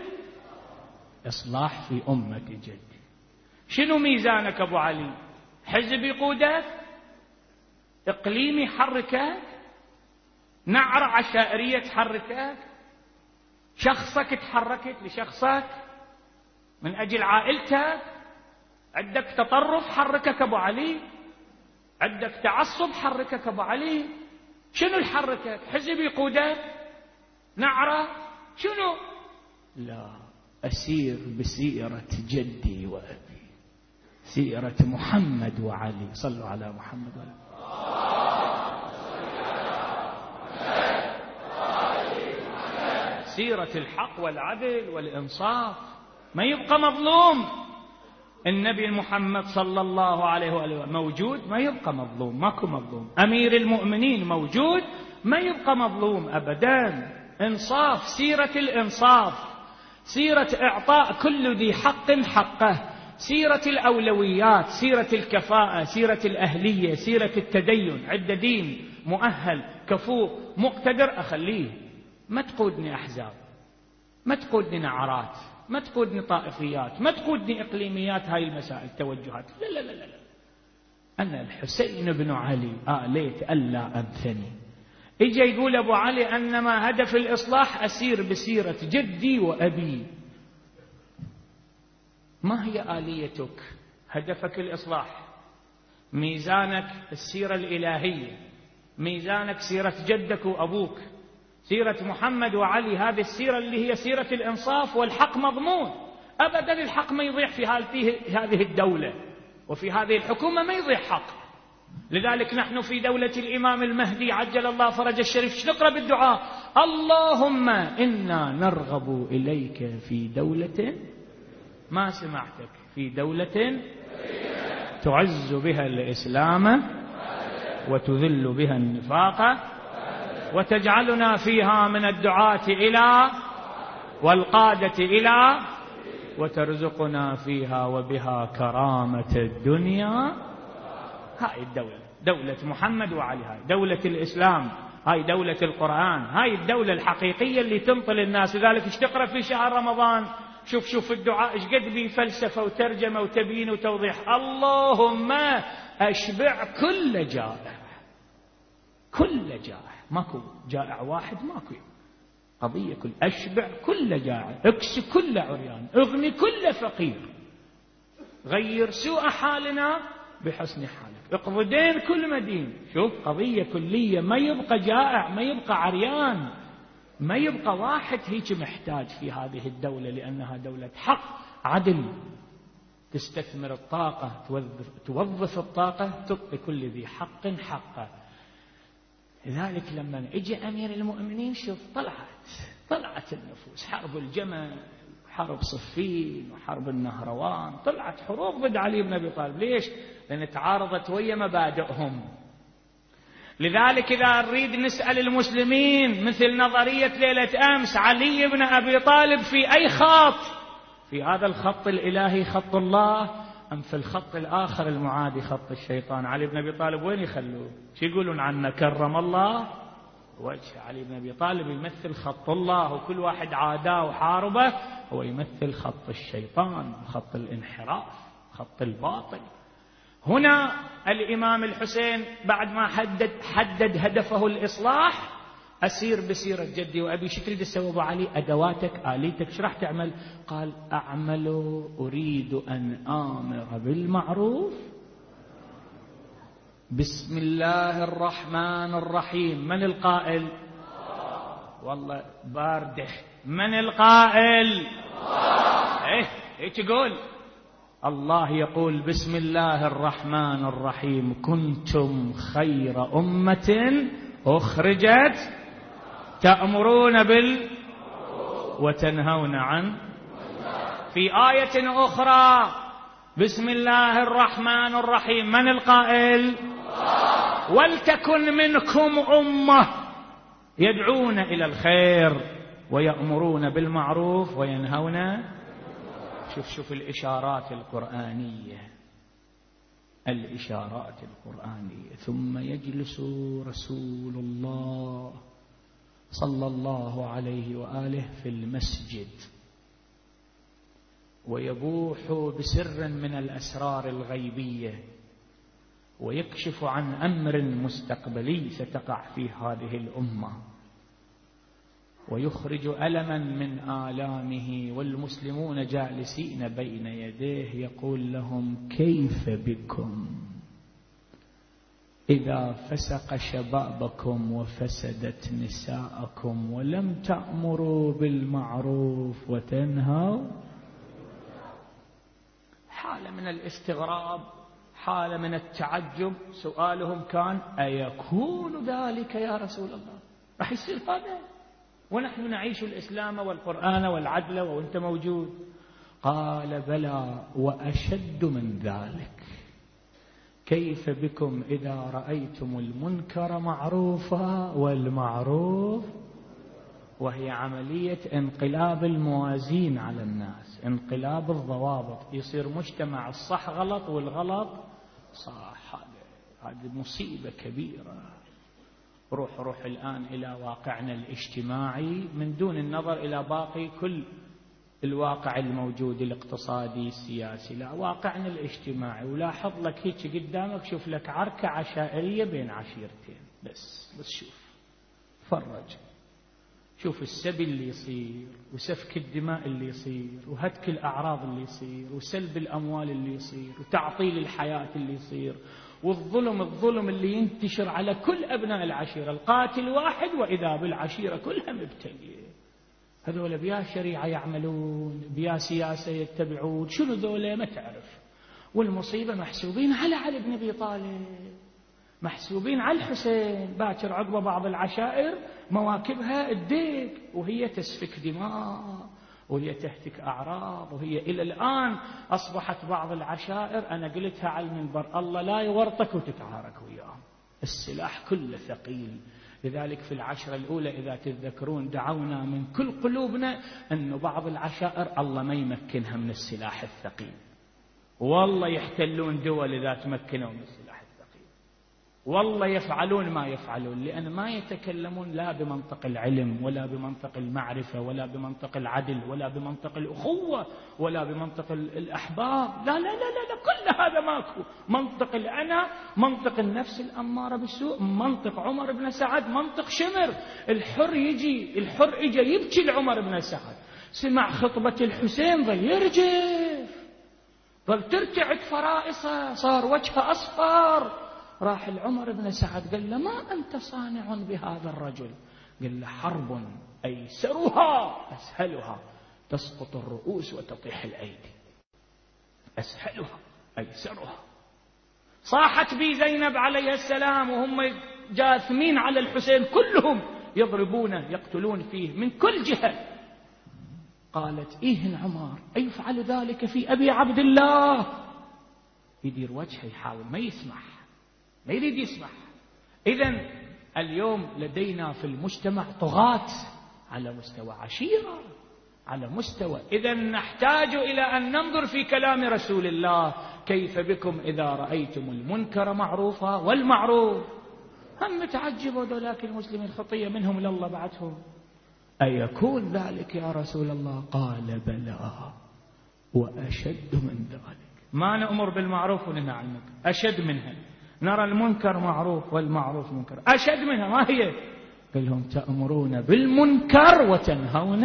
الإصلاح في أمة جدي، شنو ميزانك أبو علي؟ حزب يقودك؟ إقليمي حركك؟ نعرة عشائرية تحركك؟ شخصك تحركت لشخصك من أجل عائلتك؟ عندك تطرف حركك أبو علي؟ عندك تعصب حركك أبو علي؟ شنو الحركك؟ حزب يقودك؟ نعرة؟ شنو؟ لا، أسير بسيرة جدي وأبي، سيرة محمد وعلي. صلوا على محمد وعلي. سيرة الحق والعدل والإنصاف، ما يبقى مظلوم. النبي محمد صلى الله عليه وآله موجود، ما يبقى مظلوم، ماكو مظلوم. أمير المؤمنين موجود، ما يبقى مظلوم أبدا. إنصاف، سيرة الإنصاف. سيرة إعطاء كل ذي حق حقه، سيرة الأولويات، سيرة الكفاءة، سيرة الأهلية، سيرة التدين. عد دين مؤهل كفوء مقتدر أخليه. ما تقودني أحزاب، ما تقودني نعرات، ما تقودني طائفيات، ما تقودني إقليميات. هاي المسائل توجهات، لا لا لا لا. أنا الحسين بن علي آليت ألا أنثني. إجا يقول أبو علي أنما هدف الإصلاح أسير بسيرة جدي وأبي. ما هي آليتك؟ هدفك الإصلاح، ميزانك السيرة الإلهية، ميزانك سيرة جدك وأبوك، سيرة محمد وعلي. هذه السيرة اللي هي سيرة الإنصاف والحق مضمون. أبدا الحق ما يضيع في هذه الدولة وفي هذه الحكومة، ما يضيع حق. لذلك نحن في دولة الإمام المهدي عجل الله فرج الشريف نقرأ بالدعاء: اللهم إنا نرغب إليك في دولة، ما سمعتك، في دولة تعز بها الإسلام وتذل بها النفاق وتجعلنا فيها من الدعاة إلى والقادة إلى وترزقنا فيها وبها كرامة الدنيا. هاي الدولة، دولة محمد وعلي، هاي دولة الإسلام، هاي دولة القرآن، هاي الدولة الحقيقية اللي تنطل الناس. لذلك ايش تقرأ في شهر رمضان؟ شوف شوف الدعاء ايش قد بيه فلسفة وترجمة وتبيين وتوضيح. اللهم أشبع كل جائع، كل جائع، ماكو جائع واحد، ماكو قضية، كل أشبع كل جائع، اكس كل عريان، اغني كل فقير، غير سوء حالنا بحسن حالك، اقض دين كل مدين. شوف قضية كلية، ما يبقى جائع، ما يبقى عريان، ما يبقى واحد هيك محتاج في هذه الدولة، لأنها دولة حق عدل. تستثمر الطاقة، توظف, توظف الطاقة، تعطي كل ذي حق حقه. لذلك لما اجى أمير المؤمنين شوف طلعت طلعت النفوس، حرب الجمل، حرب صفين، وحرب النهروان، طلعت حروب ضد علي بن أبي طالب. ليش؟ لأن تعارضت ويا مبادئهم. لذلك إذا نريد نسأل المسلمين مثل نظرية ليلة أمس، علي بن أبي طالب في أي خط؟ في هذا الخط الإلهي خط الله، أم في الخط الآخر المعادي خط الشيطان؟ علي بن أبي طالب وين يخلوه؟ شو يقولون عنه؟ كرم الله وجه. علي بن أبي طالب يمثل خط الله، وكل واحد عاداه وحاربه هو يمثل خط الشيطان، خط الانحراف، خط الباطل. هنا الإمام الحسين بعد ما حدد حدد هدفه الإصلاح: أسير بسيرة جدي وأبي. شكل تسوي أبو علي أدواتك آليتك، شو راح تعمل؟ قال: أعمل أريد أن آمر بالمعروف بسم الله الرحمن الرحيم. من القائل؟ والله باردة. من القائل؟ ايه ايه تقول؟ الله يقول بسم الله الرحمن الرحيم: كنتم خير أمة أخرجت تأمرون بال وتنهون عن. في آية أخرى بسم الله الرحمن الرحيم، من القائل؟ ولتكن منكم أمة يدعون إلى الخير ويأمرون بالمعروف وينهون. شوف شوف الإشارات القرآنية، الإشارات القرآنية. ثم يجلس رسول الله صلى الله عليه وآله في المسجد ويبوح بسر من الأسرار الغيبية، ويكشف عن أمر مستقبلي ستقع في هذه الأمة، ويخرج ألما من آلامه، والمسلمون جالسين بين يديه يقول لهم: كيف بكم إذا فسق شبابكم وفسدت نساءكم ولم تأمروا بالمعروف وتنهوا؟ حالة من الاستغراب، حالة من التعجب. سؤالهم كان: أيكون ذلك يا رسول الله؟ راح يصير هذا ونحن نعيش الإسلام والقرآن والعدل وأنت موجود؟ قال: بلى وأشد من ذلك. كيف بكم إذا رأيتم المنكر معروفا والمعروف وهي عملية انقلاب الموازين على الناس، انقلاب الضوابط، يصير مجتمع الصح غلط والغلط صح. هذه مصيبة كبيرة. روح روح الآن إلى واقعنا الاجتماعي من دون النظر إلى باقي كل الواقع الموجود الاقتصادي السياسي، لا، واقعنا الاجتماعي، ولاحظ لك هيك قدامك، شوف لك عركة عشائرية بين عشيرتين، بس بس شوف، فرج، شوف السبي اللي يصير، وسفك الدماء اللي يصير، وهتك الأعراض اللي يصير، وسلب الأموال اللي يصير، وتعطيل الحياة اللي يصير، والظلم الظلم اللي ينتشر على كل أبناء العشيرة، القاتل واحد وإذا بالعشيرة كلها مبتلية. هذول بيا شريعة يعملون، بيا سياسة يتبعون، شنو ذولا ما تعرف. والمصيبة محسوبين على علي بن أبي طالب، محسوبين على الحسين. باكر عقبة بعض العشائر مواكبها الديك، وهي تسفك دماء، وهي تهتك أعراض، وهي إلى الآن أصبحت بعض العشائر، أنا قلتها على المنبر، الله لا يورطك وتتعارك وياه، السلاح كله ثقيل. لذلك في العشرة الأولى إذا تتذكرون دعونا من كل قلوبنا أن بعض العشائر الله ما يمكنها من السلاح الثقيل، والله يحتلون دول إذا تمكنوا من السلاح الثقيل، والله يفعلون ما يفعلون، لأن ما يتكلمون لا بمنطق العلم ولا بمنطق المعرفة ولا بمنطق العدل ولا بمنطق الأخوة ولا بمنطق الأحباب، لا لا لا لا, لا كل هذا ماكو. منطق الأنا، منطق النفس الأمارة بالسوء، منطق عمر بن سعد، منطق شمر. الحر يجي، الحر إجا يبكي لعمر بن سعد، سمع خطبة الحسين ظل يرجف، ظل ترتعد فرائصه، صار وجهه أصفر. راح العمر بن سعد قال له ما أنت صانع بهذا الرجل؟ قال له حرب أيسرها أسهلها تسقط الرؤوس وتطيح الأيدي، أسهلها أيسرها. صاحت بي زينب عليه السلام وهم جاثمين على الحسين كلهم يضربونه يقتلون فيه من كل جهة. قالت إيه عمر أيفعل ذلك في أبي عبد الله؟ يدير وجهه يحاول ما يسمح، ما يريد يسمح. إذن اليوم لدينا في المجتمع طغاة على مستوى عشيرة، على مستوى. إذن نحتاج إلى أن ننظر في كلام رسول الله، كيف بكم إذا رأيتم المنكر معروفا والمعروف. هم تعجبوا ذولاك المسلمين خطية منهم لله بعدهم، أيكون ذلك يا رسول الله؟ قال بلى وأشد من ذلك. ما نأمر بالمعروف وننهى عن المنكر، أشد منها. نرى المنكر معروف والمعروف منكر، أشد منها. ما هي؟ قال لهم تأمرون بالمنكر وتنهون.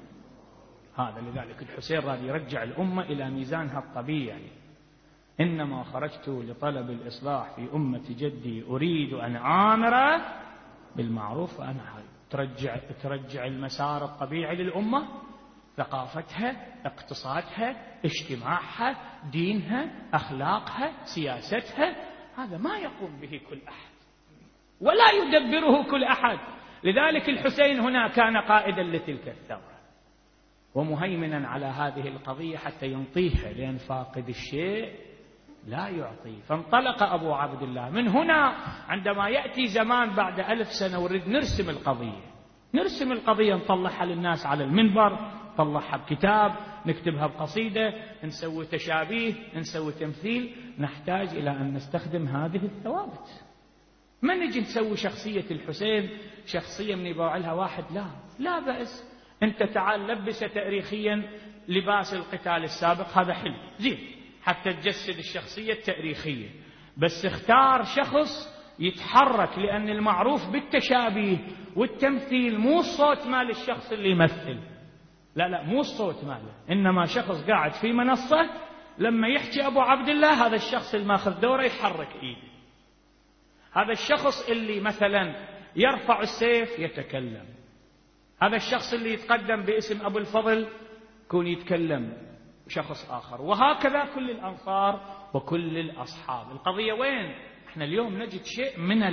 هذا لذلك الحسين راد يرجع الأمة إلى ميزانها الطبيعي. إنما خرجت لطلب الإصلاح في أمة جدي أريد أن آمر بالمعروف وأنا هاي. ترجع, ترجع المسار الطبيعي للأمة، ثقافتها، اقتصادها، اجتماعها، دينها، أخلاقها، سياستها. هذا ما يقوم به كل أحد ولا يدبره كل أحد. لذلك الحسين هنا كان قائدا لتلك الثورة ومهيمنا على هذه القضية حتى ينطيها، لأن فاقد الشيء لا يعطيه. فانطلق أبو عبد الله من هنا. عندما يأتي زمان بعد ألف سنة ونريد نرسم القضية، نرسم القضية نطلعها للناس على المنبر، نطلعها بكتاب، نكتبها بقصيدة، نسوي تشابيه، نسوي تمثيل، نحتاج إلى أن نستخدم هذه الثوابت. ما نجي نسوي شخصية الحسين شخصية من يباوع لها واحد، لا لا بأس. أنت تعال لبسه تاريخيا لباس القتال السابق، هذا حلو زين حتى تجسد الشخصية التاريخية، بس اختار شخص يتحرك، لأن المعروف بالتشابيه والتمثيل مو الصوت مال الشخص اللي يمثل، لا لا مو الصوت ماله، إنما شخص قاعد في منصة لما يحكي أبو عبد الله هذا الشخص اللي ماخذ دوره يحرك إيده، هذا الشخص اللي مثلا يرفع السيف يتكلم، هذا الشخص اللي يتقدم باسم أبو الفضل يكون يتكلم شخص آخر، وهكذا كل الأنصار وكل الأصحاب. القضية وين؟ احنا اليوم نجد شيء من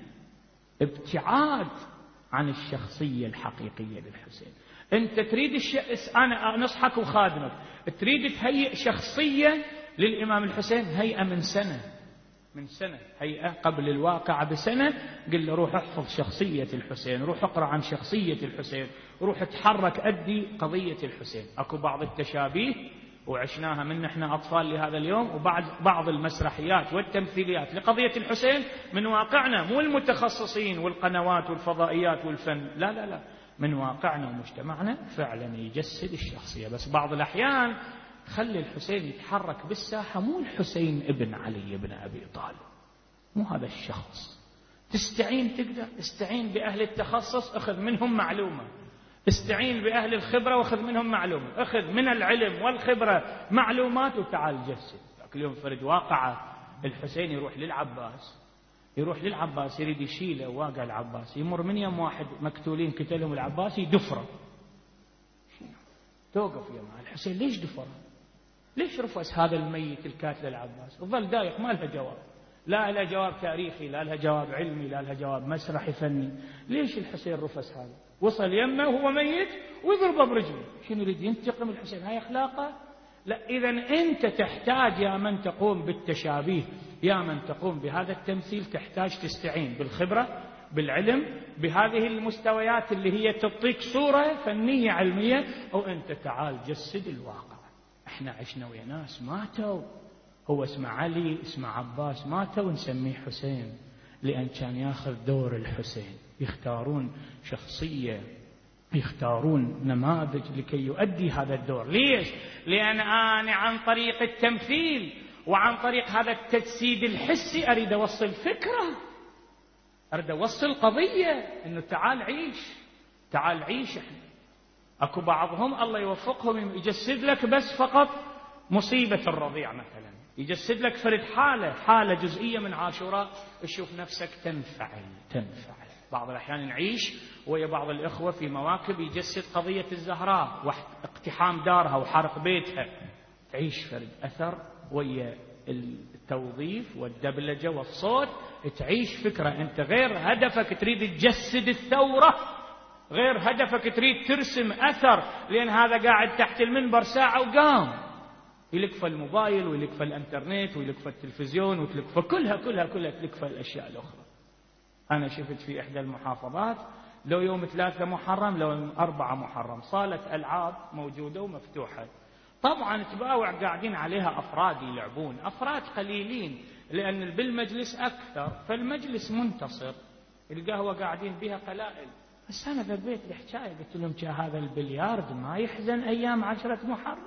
الابتعاد عن الشخصية الحقيقية للحسين. انت تريد الش... انا نصحك وخادمك، تريد تهيئ شخصية للإمام الحسين، هيئة من سنة من سنة هيئة قبل الواقعة بسنة، قل له روح احفظ شخصية الحسين، روح اقرأ عن شخصية الحسين، روح اتحرك أدي قضية الحسين. أكو بعض التشابيه وعشناها من احنا أطفال لهذا اليوم، وبعض بعض المسرحيات والتمثيليات لقضية الحسين من واقعنا، مو المتخصصين والقنوات والفضائيات والفن، لا لا لا، من واقعنا ومجتمعنا فعلا يجسد الشخصية. بس بعض الأحيان خلي الحسين يتحرك بالساحة، مو الحسين ابن علي ابن أبي طالب، مو هذا الشخص. تستعين، تقدر استعين بأهل التخصص، أخذ منهم معلومة، استعين بأهل الخبرة واخذ منهم معلومة، أخذ من العلم والخبرة معلومات وتعال جسد. كل يوم فرد واقعة الحسين يروح للعباس، يروح للعباس يريد يشيله، واقع العباس يمر من يم واحد مقتولين كتلهم العباس يدفره، توقف يا مع الحسين ليش دفره؟ ليش رفس هذا الميت الكاتل العباس؟ وظل دايق ما لها جواب، لا لها جواب تاريخي، لا لها جواب علمي، لا لها جواب مسرحي فني. ليش الحسين رفس هذا؟ وصل يمه وهو ميت ويضربه برجله، شنو يريد ينتقم الحسين؟ هاي أخلاقه؟ لا. إذا أنت تحتاج يا من تقوم بالتشابيه، يا من تقوم بهذا التمثيل، تحتاج تستعين بالخبرة، بالعلم، بهذه المستويات اللي هي تعطيك صورة فنية علمية، أو أنت تعال جسد الواقع. احنا عشنا ويا ناس ماتوا، هو اسمه علي اسمه عباس، ماتوا ونسميه حسين لأن كان ياخذ دور الحسين. يختارون شخصية، يختارون نماذج لكي يؤدي هذا الدور. ليش؟ لأن أنا عن طريق التمثيل وعن طريق هذا التجسيد الحسي أريد أوصل فكرة، أريد أوصل قضية، إنه تعال عيش، تعال عيش. احنا أكو بعضهم الله يوفقهم يجسد لك بس فقط مصيبة الرضيع مثلا، يجسد لك فرد حالة حالة جزئية من عاشوراء، تشوف نفسك تنفعل تنفعل. بعض الأحيان نعيش ويا بعض الإخوة في مواكب يجسد قضية الزهراء واقتحام دارها وحرق بيتها، تعيش فرد أثر ويا التوظيف والدبلجة والصوت، تعيش فكرة. أنت غير هدفك تريد تجسد الثورة، غير هدفك تريد ترسم أثر، لأن هذا قاعد تحت المنبر ساعة وقام يلقفى الموبايل ويلقفى الانترنت ويلقفى التلفزيون وتلقفى كلها كلها كلها تلقفى الأشياء الأخرى. أنا شفت في إحدى المحافظات لو يوم ثلاثة محرم لو يوم أربعة محرم صالة ألعاب موجودة ومفتوحة، طبعا تباوع قاعدين عليها أفراد يلعبون، أفراد قليلين لأن بالمجلس أكثر، فالمجلس منتصر، القهوة قاعدين بها قلائل. بس أنا ذبيت الحكاية قلت لهم هذا البليارد ما يحزن أيام عشرة محرم،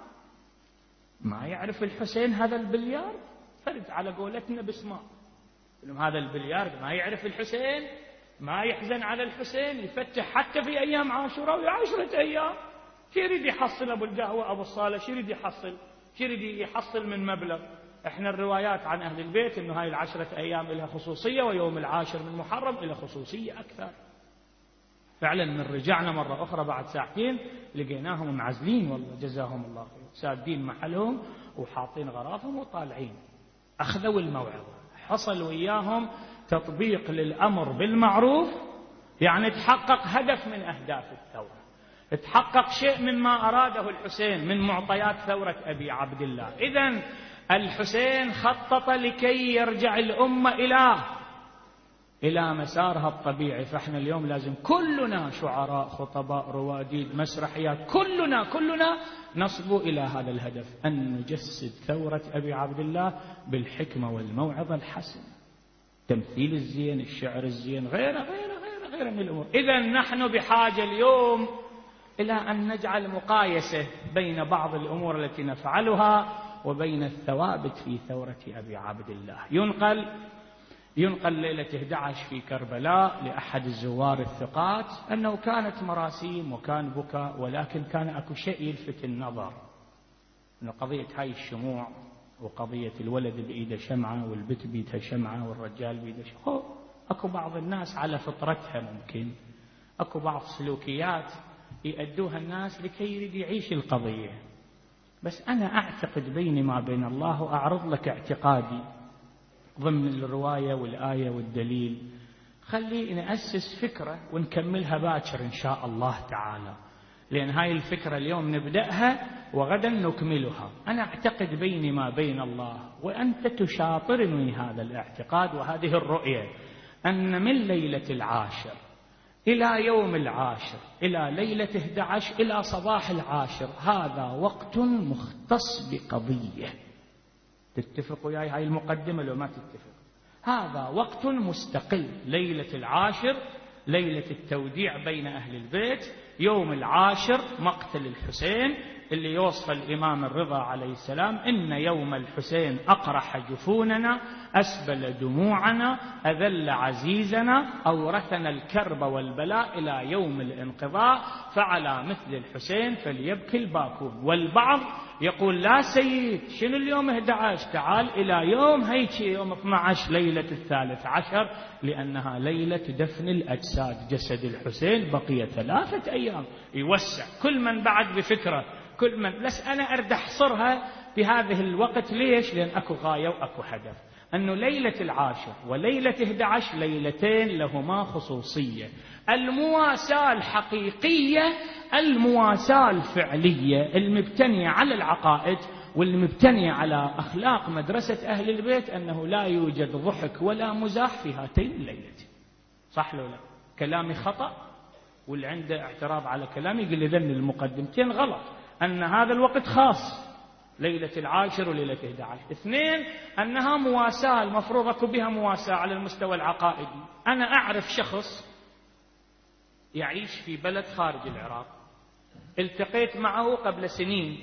ما يعرف الحسين هذا البليارد، فرد على قولتنا بسماء، لهم هذا البليارد ما يعرف الحسين، ما يحزن على الحسين، يفتح حتى في أيام عاشوراء وعشرة أيام. شو يريد يحصل أبو القهوة أبو الصالة؟ شو يريد يحصل؟ شو يريد يحصل من مبلغ؟ إحنا الروايات عن أهل البيت إنه هاي العشرة أيام لها خصوصية، ويوم العاشر من محرم لها خصوصية أكثر. فعلا من رجعنا مرة أخرى بعد ساعتين لقيناهم معزلين، والله جزاهم الله خير، سادين محلهم وحاطين غرافهم وطالعين، أخذوا الموعظة، حصل وياهم تطبيق للأمر بالمعروف، يعني تحقق هدف من أهداف الثورة، تحقق شيء مما أراده الحسين من معطيات ثورة أبي عبد الله. إذن الحسين خطط لكي يرجع الأمة إلى إلى مسارها الطبيعي. فإحنا اليوم لازم كلنا شعراء، خطباء، رواديد، مسرحيات، كلنا كلنا نصبو إلى هذا الهدف، أن نجسد ثورة أبي عبد الله بالحكمة والموعظة الحسنة، تمثيل الزين، الشعر الزين، غيره غيره غيره غيره من الأمور. إذن نحن بحاجة اليوم إلى أن نجعل مقايسة بين بعض الأمور التي نفعلها وبين الثوابت في ثورة أبي عبد الله. ينقل ينقل ليلة أحد عشر في كربلاء لأحد الزوار الثقات أنه كانت مراسيم وكان بكاء، ولكن كان أكو شيء يلفت النظر، أنه قضية هاي الشموع وقضية الولد بإيده شمعة والبت بيدها شمعة والرجال بإيده شمعة، أكو بعض الناس على فطرتها ممكن أكو بعض سلوكيات يأدوها الناس لكي يريد يعيش القضية. بس أنا أعتقد بيني ما بين الله وأعرض لك اعتقادي ضمن الرواية والآية والدليل، خلي نأسس فكرة ونكملها باكر إن شاء الله تعالى. لأن هاي الفكرة اليوم نبدأها وغدا نكملها. أنا أعتقد بيني ما بين الله وأنت تشاطرني هذا الاعتقاد وهذه الرؤية، أن من ليلة العاشر إلى يوم العاشر إلى ليلة إحدى عشر إلى صباح العاشر هذا وقت مختص بقضية. تتفق وياي هاي المقدمة لو ما تتفق؟ هذا وقت مستقل. ليلة العاشر ليلة التوديع بين أهل البيت، يوم العاشر مقتل الحسين اللي يوصف الإمام الرضا عليه السلام: إن يوم الحسين أقرح جفوننا، أسبل دموعنا، أذل عزيزنا، أورثنا الكرب والبلاء إلى يوم الانقضاء، فعلى مثل الحسين فليبكي الباكون. والبعض يقول: لا سيد، شنو اليوم إحدى عشر؟ تعال إلى يوم هيك يوم اثني عشر ليلة الثالث عشر، لأنها ليلة دفن الأجساد. جسد الحسين بقي ثلاثة أيام. يوسع كل من بعد بفكرة، كل من بس أنا أريد أحصرها بهذه الوقت. ليش؟ لأن أكو غاية وأكو هدف. أنه ليلة العاشر وليلة إحدى عشر ليلتين لهما خصوصية. المواساة الحقيقية، المواساة الفعلية المبتنية على العقائد والمبتنية على أخلاق مدرسة أهل البيت، أنه لا يوجد ضحك ولا مزاح في هاتين الليلتين. صح لو لا؟ كلامي خطأ؟ واللي عنده اعتراض على كلامي يقول لي ذن المقدمتين غلط. أن هذا الوقت خاص، ليلة العاشر وليلة إحدى عشر. اثنين، أنها مواساة، المفروض أكو بها مواساة على المستوى العقائدي. أنا أعرف شخص يعيش في بلد خارج العراق، التقيت معه قبل سنين،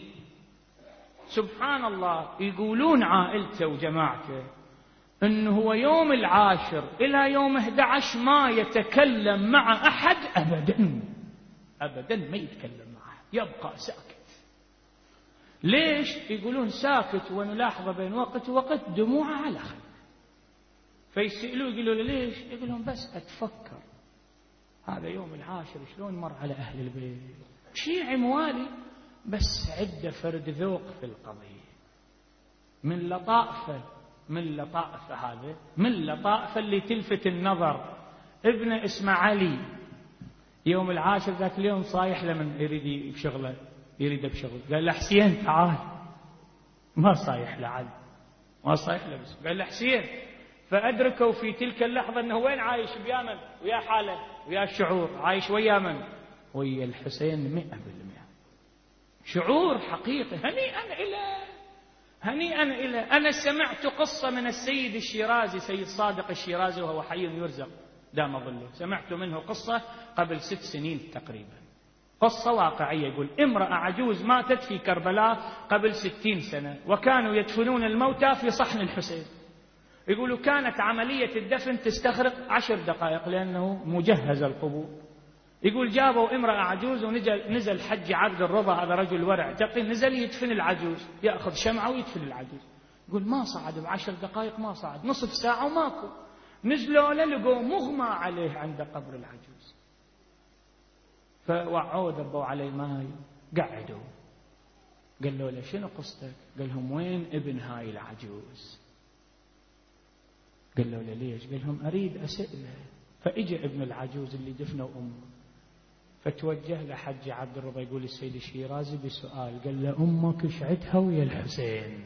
سبحان الله، يقولون عائلته وجماعته أنه هو يوم العاشر إلى يوم إحدى عشر ما يتكلم مع أحد أبدا أبدا، ما يتكلم مع أحد، يبقى ساكت. ليش؟ يقولون ساكت ونلاحظ بين وقت ووقت دموعه على خد. فيسألوه يقولوا له ليش؟ يقول لهم بس أتفكر هذا يوم العاشر شلون مر على أهل البيت، شيعي موالي بس عنده فرد ذوق في القضية، من لطائفه من لطائفه هذا من لطائفه اللي تلفت النظر. ابنه اسمه علي، يوم العاشر ذاك اليوم صايح لمن يريد بشغله يريد بشغل، قال له حسين تعال، ما صايح لعلي، ما صايح له بس قال له حسين. فأدركوا في تلك اللحظة أنه وين عايش؟ بيمن، ويا حاله ويا الشعور، عايش ويا من؟ ويا الحسين مئة بالمئة. شعور حقيقي. هنيئا إلى هنيئا إلى أنا سمعت قصة من السيد الشيرازي، سيد صادق الشيرازي وهو حي يرزق دام ظله، سمعت منه قصة قبل ست سنين تقريبا، قصة واقعية. يقول امرأة عجوز ماتت في كربلاء قبل ستين سنة، وكانوا يدفنون الموتى في صحن الحسين. يقولوا كانت عملية الدفن تستغرق عشر دقائق لأنه مجهز القبور. يقول جابوا امرأة عجوز ونزل نزل حج عبد الرضا، هذا رجل ورع تقي، نزل يدفن العجوز، يأخذ شمعة ويدفن العجوز. يقول ما صعد بعشر دقائق، ما صعد نصف ساعة وماكو. نزلوا له لقوا مغمى عليه عند قبر العجوز، فوعوا ذبوا عليه ماي، قعدوا، قالوا له شنو قصتك؟ قال لهم وين ابن هاي العجوز؟ قالوا له ليش؟ قال لهم أريد أسأله. فإجى ابن العجوز اللي دفنوا أمه، فتوجه لحج عبد الرضا يقول السيد الشيرازي بسؤال، قال له أمك شعتها ويا الحسين؟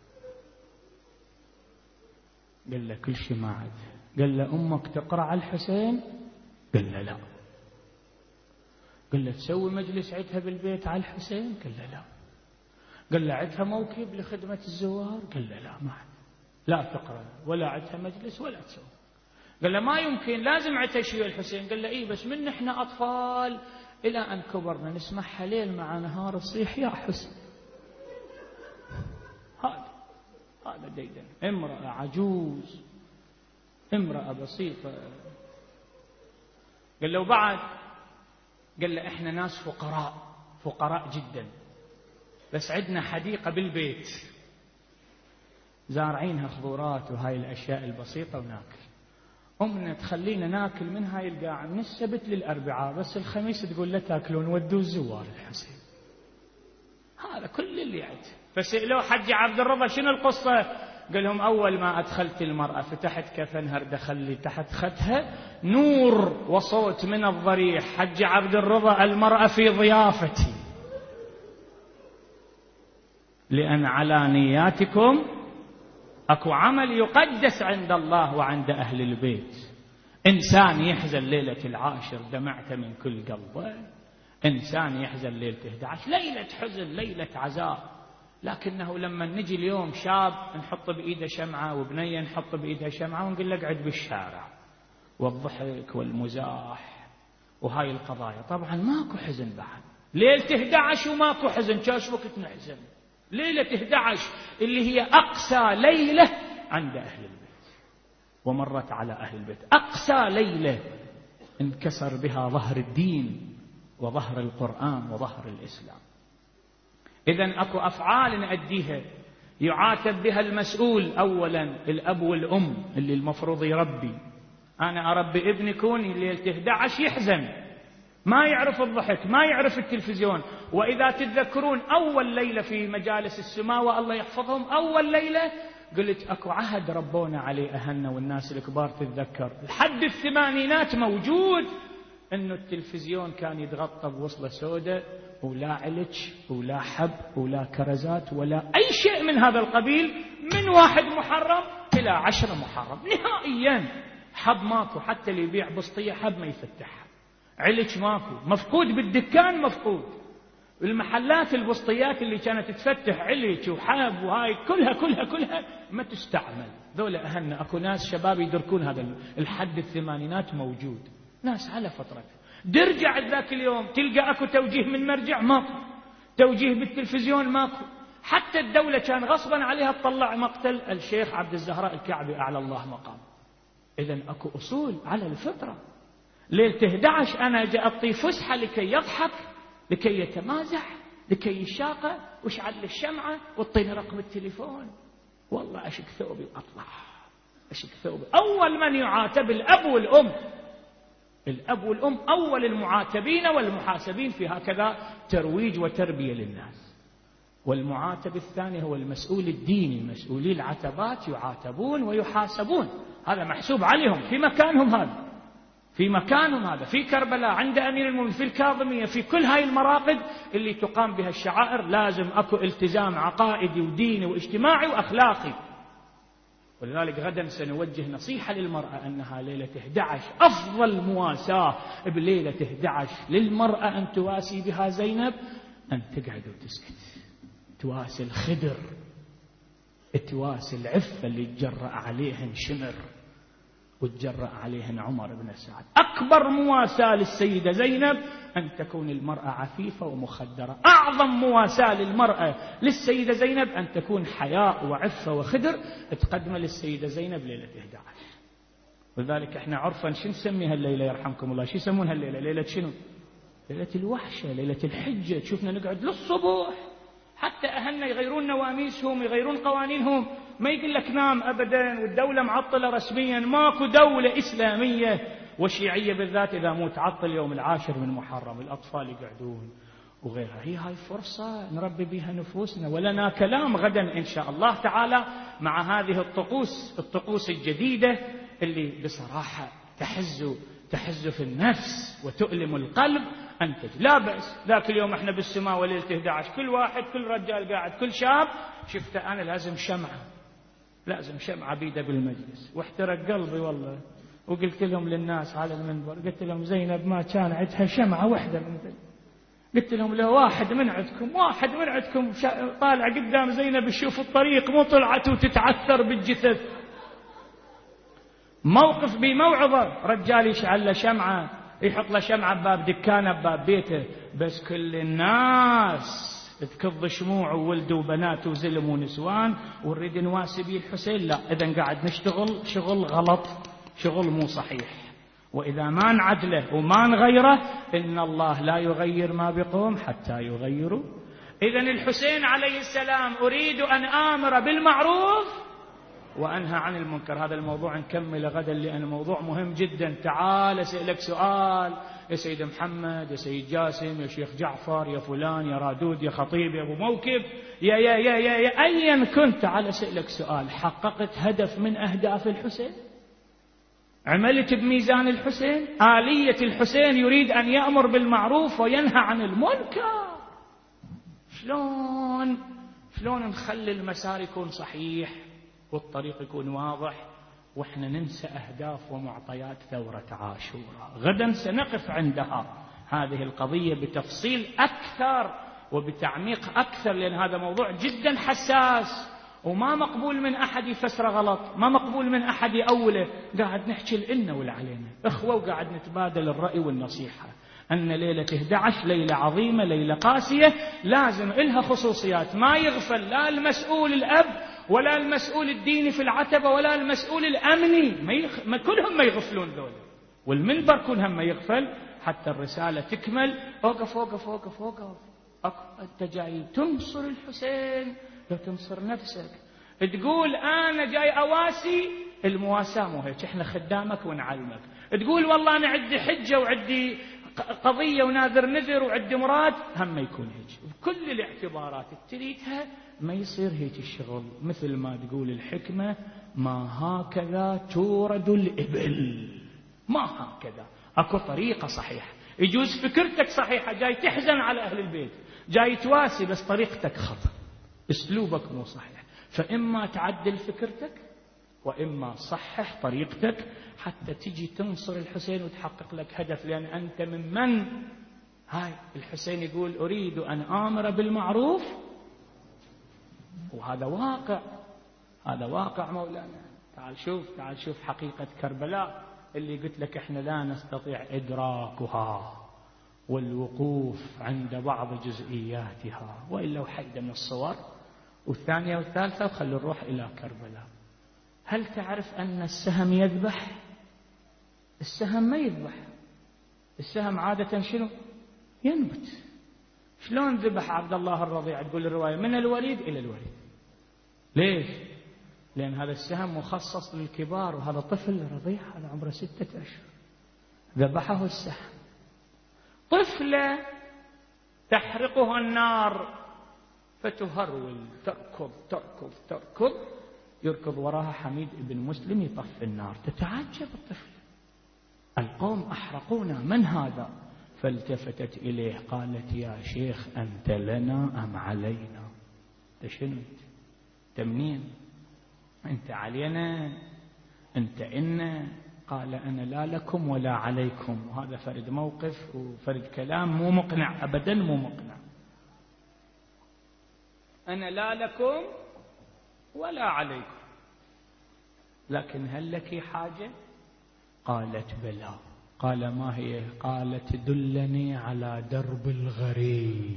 قال له كل شيء ما عاد. قال له أمك تقرأ على الحسين؟ قال له لا. قال له تسوي مجلس عدها بالبيت على الحسين؟ قال له لا. قال له عدها موكب لخدمة الزوار؟ قال له لا، ما عاد، لا تقرأ ولا عدها مجلس ولا تسوي. قال له ما يمكن، لازم عدها شيء الحسين. قال له إيه بس من إحنا أطفال إلى أن كبرنا نسمعها ليل مع نهار تصيح يا حسين. هذا هذا ديدن، امرأة عجوز، امرأة بسيطة. قال له بعد، قال له إحنا ناس فقراء فقراء جدا، بس عندنا حديقة بالبيت زارعينها خضورات وهاي الأشياء البسيطة وناكل. أمنا تخلينا ناكل من هاي القاعة من السبت للأربعاء، بس الخميس تقول لا تاكلون ودوا الزوار الحسين. هذا كل اللي عنده. فسألوه حج عبد الرضا شنو القصة؟ قال لهم أول ما أدخلت المرأة فتحت كفنها دخل لي تحت خدها نور وصوت من الضريح: حج عبد الرضا المرأة في ضيافتي، لأن على نياتكم أكو عمل يقدس عند الله وعند أهل البيت. إنسان يحزن ليلة العاشر دمعته من كل قلبه، إنسان يحزن ليلة إحدى عشر ليلة حزن ليلة عزاء، لكنه لما نجي اليوم شاب نحط بإيده شمعة وبنية نحط بإيدها شمعة ونقول له اقعد بالشارع، والضحك والمزاح وهاي القضايا. طبعا ماكو حزن بعد ليلة إحدى عشر وماكو حزن، كاش وقت نحزن ليلة إحدى عشر اللي هي أقسى ليلة عند أهل البيت ومرت على أهل البيت، أقسى ليلة انكسر بها ظهر الدين وظهر القرآن وظهر الإسلام. إذن أكو أفعال نأديها يعاتب بها المسؤول، أولا الأب والأم اللي المفروض يربي. أنا أربي ابني كوني ليلة إحدى عشر يحزن، ما يعرف الضحك، ما يعرف التلفزيون. وإذا تتذكرون أول ليلة في مجالس السماوة الله يحفظهم، أول ليلة قلت أكو عهد ربونا عليه أهلنا والناس الكبار تتذكر لحد الثمانينات موجود، إنه التلفزيون كان يتغطى بوصلة سوداء ولا علج ولا حب ولا كرزات ولا أي شيء من هذا القبيل، من واحد محرم إلى عشرة محرم نهائيا. حب ماكو، حتى اللي يبيع بسطية حب ما يفتحها، علج ماكو، مفقود بالدكان مفقود. المحلات البسطيات اللي كانت تفتح علج وحب وهاي كلها كلها كلها ما تستعمل. ذولا أهلنا أكو ناس شباب يدركون هذا الحد الثمانينات موجود، ناس على فترته. درجع ذاك اليوم تلقى أكو توجيه من مرجع ماكو، توجيه بالتلفزيون ماكو. حتى الدولة كان غصبا عليها تطلع مقتل الشيخ عبد الزهراء الكعبي أعلى الله مقام. إذن أكو أصول على الفطرة. ليلة إحدى عشر أنا أجي أعطي فسحة لكي يضحك، لكي يتمازح، لكي يشاقى، واشعل الشمعة واعطيني رقم التليفون. والله أشك ثوبي وأطلع، أشك ثوبي. أول من يعاتب الأب والأم، الأب والأم أول المعاتبين والمحاسبين في هكذا ترويج وتربية للناس. والمعاتب الثاني هو المسؤول الديني، مسؤولي العتبات يعاتبون ويحاسبون، هذا محسوب عليهم في مكانهم، هذا في مكانهم، هذا في كربلاء عند أمير المؤمنين، في الكاظمية، في كل هاي المراقد اللي تقام بها الشعائر لازم أكو التزام عقائدي وديني واجتماعي وأخلاقي. ولذلك غدا سنوجه نصيحة للمرأة أنها ليلة إحدى عشر أفضل مواساة بليلة إحدى عشر للمرأة أن تواسي بها زينب، أن تقعد وتسكت، تواسي الخدر، تواسي العفة اللي تجرأ عليهن شمر وتجرأ عليهن عمر بن سعد. أكبر مواساة للسيدة زينب أن تكون المرأة عفيفة ومخدرة. أعظم مواساة للمرأة للسيدة زينب أن تكون حياء وعفة وخدر تقدم للسيدة زينب ليلة إحدى عشر. ولذلك احنا عرفا شو نسميها الليلة يرحمكم الله، شو يسمونها الليلة؟ ليلة شنو؟ ليلة الوحشة، ليلة الحجة. تشوفنا نقعد للصبح، حتى أهلنا يغيرون نواميسهم يغيرون قوانينهم، ما يقول لك نام أبدا، والدولة معطلة رسميا، ماكو دولة إسلامية وشيعية بالذات إذا مو تعطل يوم العاشر من محرم، الأطفال يقعدون وغيرها. هي هاي فرصة نربي بها نفوسنا. ولنا كلام غدا إن شاء الله تعالى مع هذه الطقوس، الطقوس الجديدة اللي بصراحة تحز تحز في النفس وتؤلم القلب. أنت لا بأس، ذاك اليوم احنا بالسماء وليلة إحدى عشر كل واحد كل رجال قاعد كل شاب شفت أنا لازم شمعة، لازم شمعة بيده بالمجلس. واحترق قلبي والله، وقلت لهم للناس على المنبر، قلت لهم زينب ما كان عندها شمعة واحدة من ذلك. قلت لهم لو واحد من عندكم واحد من عندكم طالع قدام زينب يشوف الطريق مو طلعت وتتعثر بالجثث. موقف بموعظة، رجال يشعل له شمعة، يحط له شمعة بباب دكانه بباب بيته، بس كل الناس تكض شموع وولد وبنات وزلم ونسوان ونريد نواسي بيه الحسين. لا، إذا قاعد نشتغل شغل غلط، شغل مو صحيح. وإذا ما نعدله وما نغيره إن الله لا يغير ما بقوم حتى يغيروا. إذا الحسين عليه السلام أريد أن آمر بالمعروف وأنهى عن المنكر. هذا الموضوع نكمل غدا لأنه موضوع مهم جدا. تعال أسألك سؤال يا سيد محمد، يا سيد جاسم، يا شيخ جعفر، يا فلان، يا رادود، يا خطيب، يا أبو موكب، يا يا يا يا, يا أيا كنت، تعال أسألك سؤال: حققت هدف من أهداف الحسين؟ عملت بميزان الحسين؟ آلية الحسين يريد أن يأمر بالمعروف وينهى عن المنكر. شلون شلون نخلي المسار يكون صحيح والطريق يكون واضح وإحنا ننسى أهداف ومعطيات ثورة عاشوراء؟ غدا سنقف عندها هذه القضية بتفصيل أكثر وبتعميق أكثر، لأن هذا موضوع جدا حساس وما مقبول من أحد يفسره غلط، ما مقبول من أحد يأوله. قاعد نحكي لنا والعلينا إخوة، وقاعد نتبادل الرأي والنصيحة أن ليلة إحدى عشر ليلة عظيمة، ليلة قاسية، لازم إلها خصوصيات. ما يغفل لا المسؤول الأب ولا المسؤول الديني في العتبة ولا المسؤول الأمني، ما يخ... ما كلهم ما يغفلون ذولا، والمنبر كلهم ما يغفل حتى الرسالة تكمل. أوقف أوقف أوقف أوقف أنت جاي تنصر الحسين، لو تنصر نفسك تقول أنا جاي أواسي، المواساة مو هيك، إحنا خدامك ونعلمك. تقول والله أنا عندي حجة وعندي قضية وناذر نذر وعندي مراد، هم ما يكون هيك. بكل الاعتبارات تريدها ما يصير هيك الشغل. مثل ما تقول الحكمة: ما هكذا تورد الإبل، ما هكذا. أكو طريقة صحيحة. يجوز فكرتك صحيحة، جاي تحزن على أهل البيت، جاي تواسي، بس طريقتك خطأ، أسلوبك مو صحيح. فإما تعدل فكرتك وإما صحح طريقتك حتى تجي تنصر الحسين وتحقق لك هدف. لأن أنت من من؟ هاي الحسين يقول: أريد أن آمر بالمعروف، وهذا واقع، هذا واقع مولانا. تعال شوف تعال شوف حقيقة كربلاء اللي قلت لك إحنا لا نستطيع إدراكها والوقوف عند بعض جزئياتها، وإلا وحيدة من الصور والثانية والثالثة، وخلوا نروح إلى كربلاء. هل تعرف أن السهم يذبح؟ السهم ما يذبح، السهم عادة شنو؟ ينبت. شلون ذبح عبد الله الرضيع؟ تقول الرواية من الوليد إلى الوليد. ليش؟ لأن هذا السهم مخصص للكبار، وهذا طفل رضيع هذا عمره ستة أشهر، ذبحه السهم. طفلة تحرقها النار فتهرول، تركض تركض تركض، يركض وراها حميد بن مسلم يطفي النار. تتعجب الطفل: القوم أحرقونا، من هذا؟ فالتفتت إليه قالت: يا شيخ أنت لنا أم علينا؟ أنت شنو؟ أنت منين؟ أنت علينا؟ أنت إنا؟ قال: أنا لا لكم ولا عليكم. وهذا فرد موقف وفرد كلام مو مقنع أبدا، مو مقنع. أنا لا لكم ولا عليكم، لكن هل لك حاجة؟ قالت: بلى. قال: ما هي؟ قالت: دلني على درب الغري،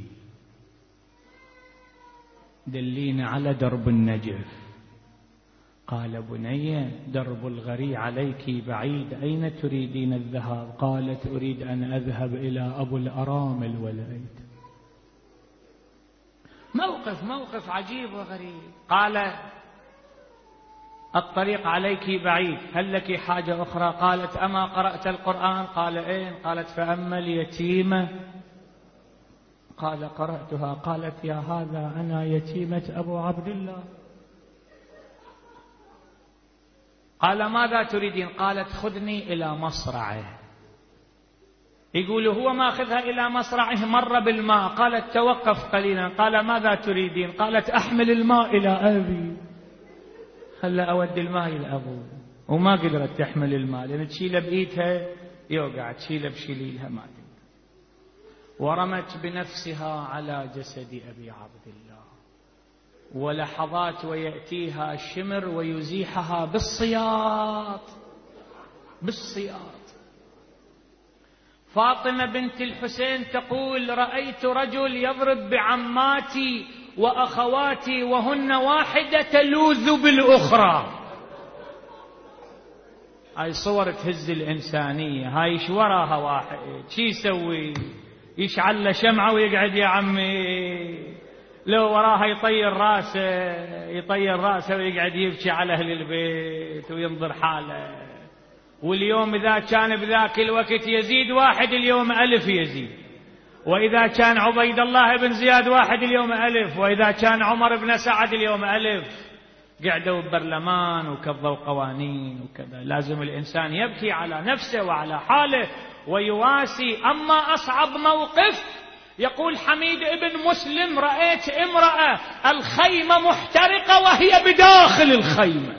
دلينا على درب النجف. قال: بني درب الغري عليك بعيد، أين تريدين الذهاب؟ قالت: أريد أن أذهب إلى أبو الأرامل والأيتام. موقف موقف عجيب وغريب. قال: الطريق عليك بعيد، هل لك حاجة أخرى؟ قالت: أما قرأت القرآن؟ قال: أين؟ قالت: فأما اليتيمة؟ قال: قرأتها. قالت: يا هذا أنا يتيمة أبو عبد الله. قال: ماذا تريدين؟ قالت: خذني إلى مصرعه. يقول هو ماخذها إلى مصرعه، مر بالماء. قالت: توقف قليلا. قال: ماذا تريدين؟ قالت: أحمل الماء إلى أبي. خلى أودي الماء إلى أبوه، وما قدرت تحمل الماء لأن تشيله بإيدها يوقع، تشيله بشليلها ما تقدر. ورمت بنفسها على جسد أبي عبد الله، ولحظات ويأتيها الشمر ويزيحها بالصياط، بالصياط. فاطمة بنت الحسين تقول: رأيت رجل يضرب بعماتي وأخواتي وهن واحدة تلوذ بالأخرى. هاي صور تهز الإنسانية. هاي ايش وراها واحد شي يسوي؟ يشعل له شمعة ويقعد يا عمي لو وراها يطير راسه يطير راسه ويقعد يبكي على أهل البيت وينظر حاله. واليوم إذا كان بذاك الوقت يزيد واحد اليوم ألف يزيد، وإذا كان عبيد الله بن زياد واحد اليوم ألف، وإذا كان عمر بن سعد اليوم ألف. قعدوا ببرلمان وكضوا قوانين وكذا. لازم الإنسان يبكي على نفسه وعلى حاله ويواسي. أما أصعب موقف، يقول حميد بن مسلم: رأيت امرأة الخيمة محترقة وهي بداخل الخيمة،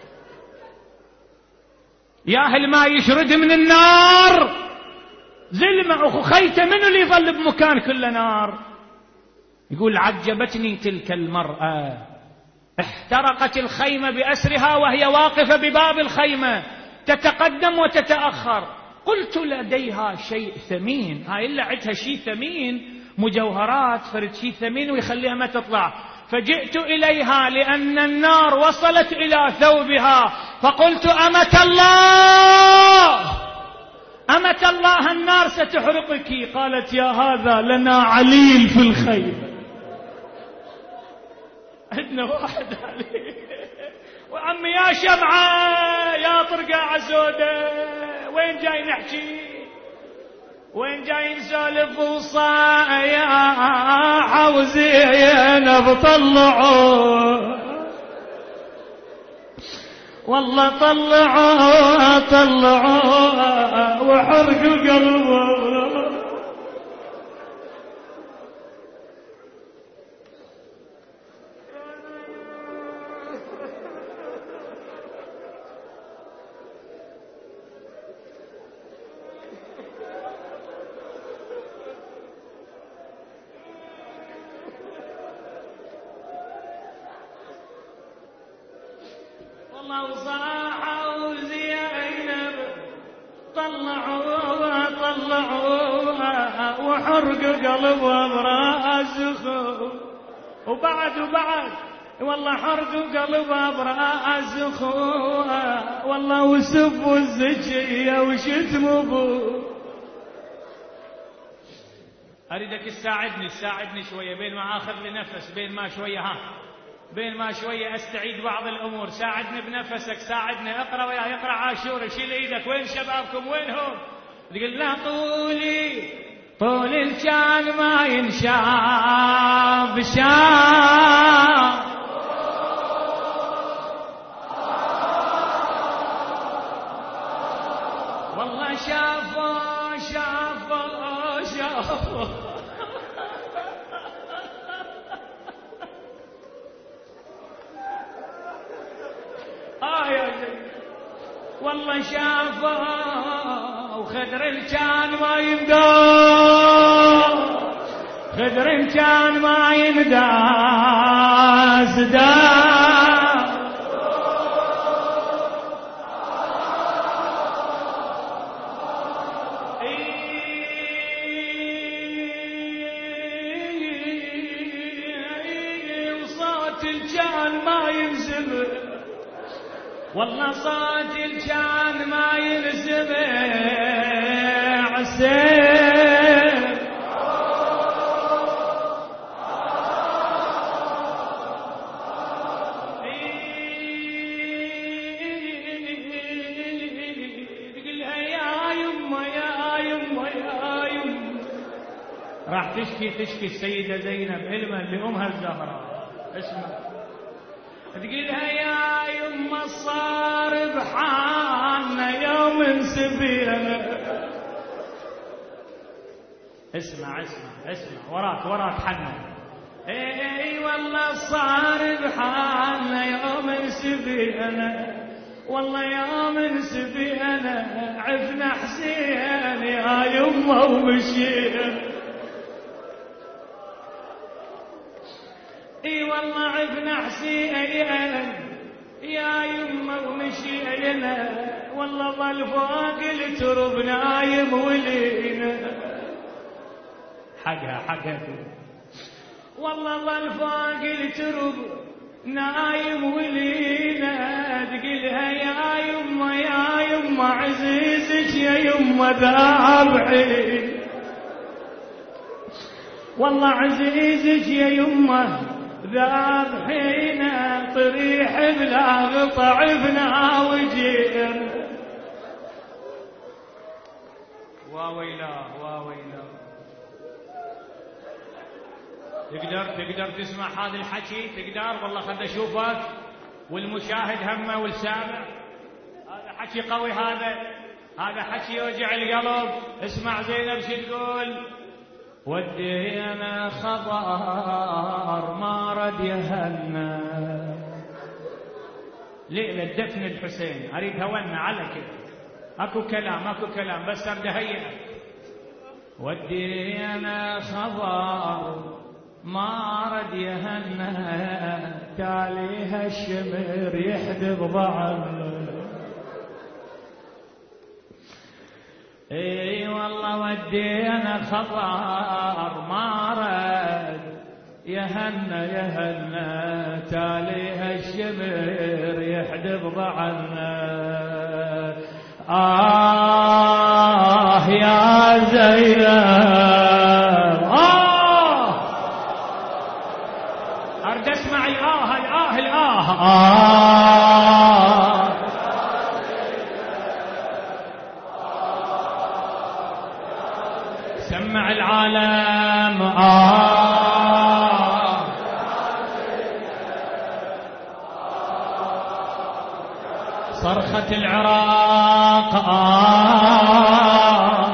يا أهل ما يشرد من النار زلمة أخو خيته، من اللي يظل بمكان كله نار؟ يقول: عجبتني تلك المرأة، احترقت الخيمة بأسرها وهي واقفة بباب الخيمة تتقدم وتتأخر. قلت: لديها شيء ثمين، هاي إلا عندها شيء ثمين، مجوهرات، فرد شيء ثمين ويخليها ما تطلع. فجئت إليها لأن النار وصلت إلى ثوبها، فقلت: أمة الله أمة الله النار ستحرقك. قالت: يا هذا لنا عليل في الخيمة، عندنا واحد عليه. وعمي يا شمعة يا طرقة سودة، وين جاي نحكي؟ وين جاي نسولف وصايا وزينب طلعوا، والله طلعوا طلعوا وحرقوا قلبه. والله صاحوا زينب طلعوها طلعوها وحرقوا قلبها براسخوا. وبعد وبعد والله حرقوا قلبها براسخوها، والله وسبوا الزكية وشتموا ابوه. اريدك تساعدني تساعدني شويه، بين ما اخذ لي نفس، بين ما شويه ها بين ما شويه استعيد بعض الامور. ساعدني بنفسك، ساعدني. اقرا وياه، اقرا عاشور، شيل ايدك. وين شبابكم وينهم؟ تقول: لا طولي طول الكان ما ينشاف شاف، والله شافوا شافوا شافوا. آه يا زين، والله شافوا وخدر الكان ما ينداس، خدر الكان ما ينداس داس. وصوت الكان ما ينسمع، والله صوت الكان ما ينسمع. سير تقولها يا يمه يا يمه يا يمه. راح تشكي تشكي السيدة زينب علما لأمها الزهراء. اسمع، تقولها يا يمه صار بحالنا يوم سبينا. اسمع اسمع اسمع، وراك وراك حنا. اي والله صار بحالنا يوم سبينا، والله يوم سبينا عفنا حسين يا يمه ومشينا. اي والله عفنا حسين يا يمه ومشينا، والله ظل فوق الترب نايم ولينا. حقها حقها، والله ظل فوق الترب نايم ولينا. تقلها يا يمه يا يمه عزيزك يا يمه ذابحي، والله عزيزك يا يمه ذابحينا طريح بلا غطع بناوجين. واويلاه واويلاه. تقدر تقدر تسمع هذا الحكي؟ تقدر؟ والله خد اشوفك والمشاهد همه والسامع. هذا حكي قوي، هذا هذا حكي يوجع القلب. اسمع زينب شو تقول. ودينا خبر ما رد يهنا ليلة دفن الحسين. اريد هونا على كده، اكو كلام اكو كلام بس ارد هيئة. ودينا خبر ما رد يهنا تاليها الشمر يحدب ضعف. اي والله ودينا خبر ما رد يهنا يهنا تاليها الشمر يحدب ضعنا. آه يا زينب آه أرد أسمع الآه الآه الآه آه سمع العالم آه صرخة العراق آه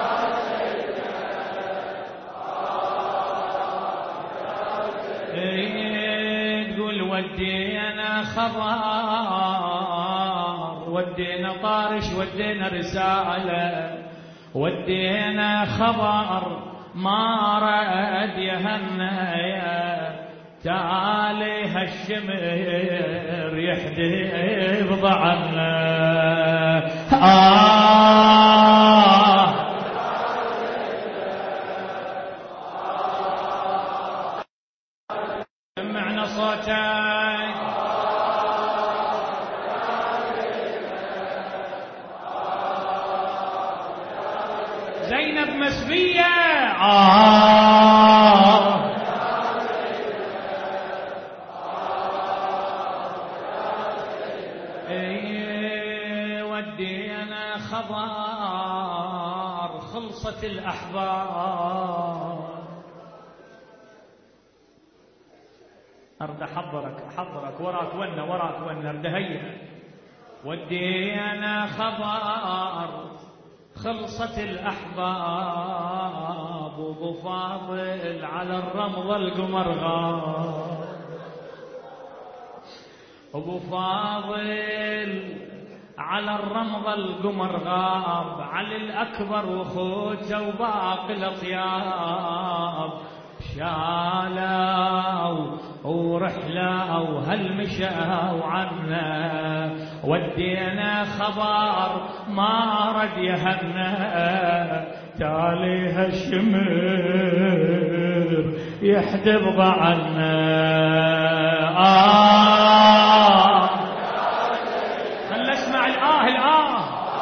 إيه تقول ودينا خبر ودينا طارش ودينا رسالة ودينا خبر ما رد يهنا يا تعالي هالشمر يحدي بضعنا. آه سمعنا صوتك زينب مسبية. آه إيه ودينا خبر خلصت الأحبار. أرد أحضرك أحضرك وراك ونه وراك ونه أرد هيئة. ودينا خبر خلصت الأحباب وابو فاضل على الرمضة القمر غاب. ابو فاضل على الرمضة القمر غاب علي الأكبر وخوته وباقي الأطياب شالوا ورحلوا هل مشوا عنا. ودينا خبر ما رد يهنا تاليها الشمر يحدب ضعنا. آه خل اسمع الآه الآه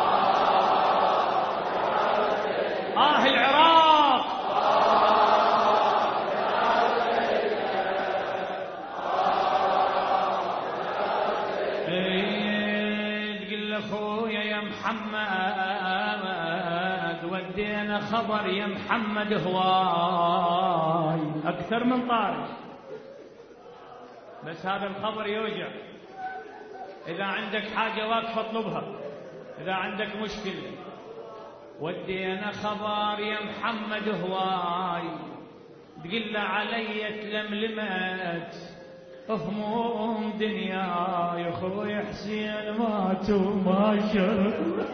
آه العراق. اخويا يا محمد ودينا خبر يا محمد هواي اكثر من طارش بس هذا الخبر يوجع. اذا عندك حاجه واقفه اطلبها، اذا عندك مشكله. ودينا خبر يا محمد هواي تقل علي تلملمت هموم دنيا يا خوي حسين مات وما شرب.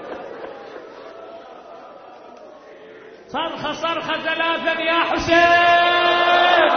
صرخة صرخة ثلاثة يا حسين.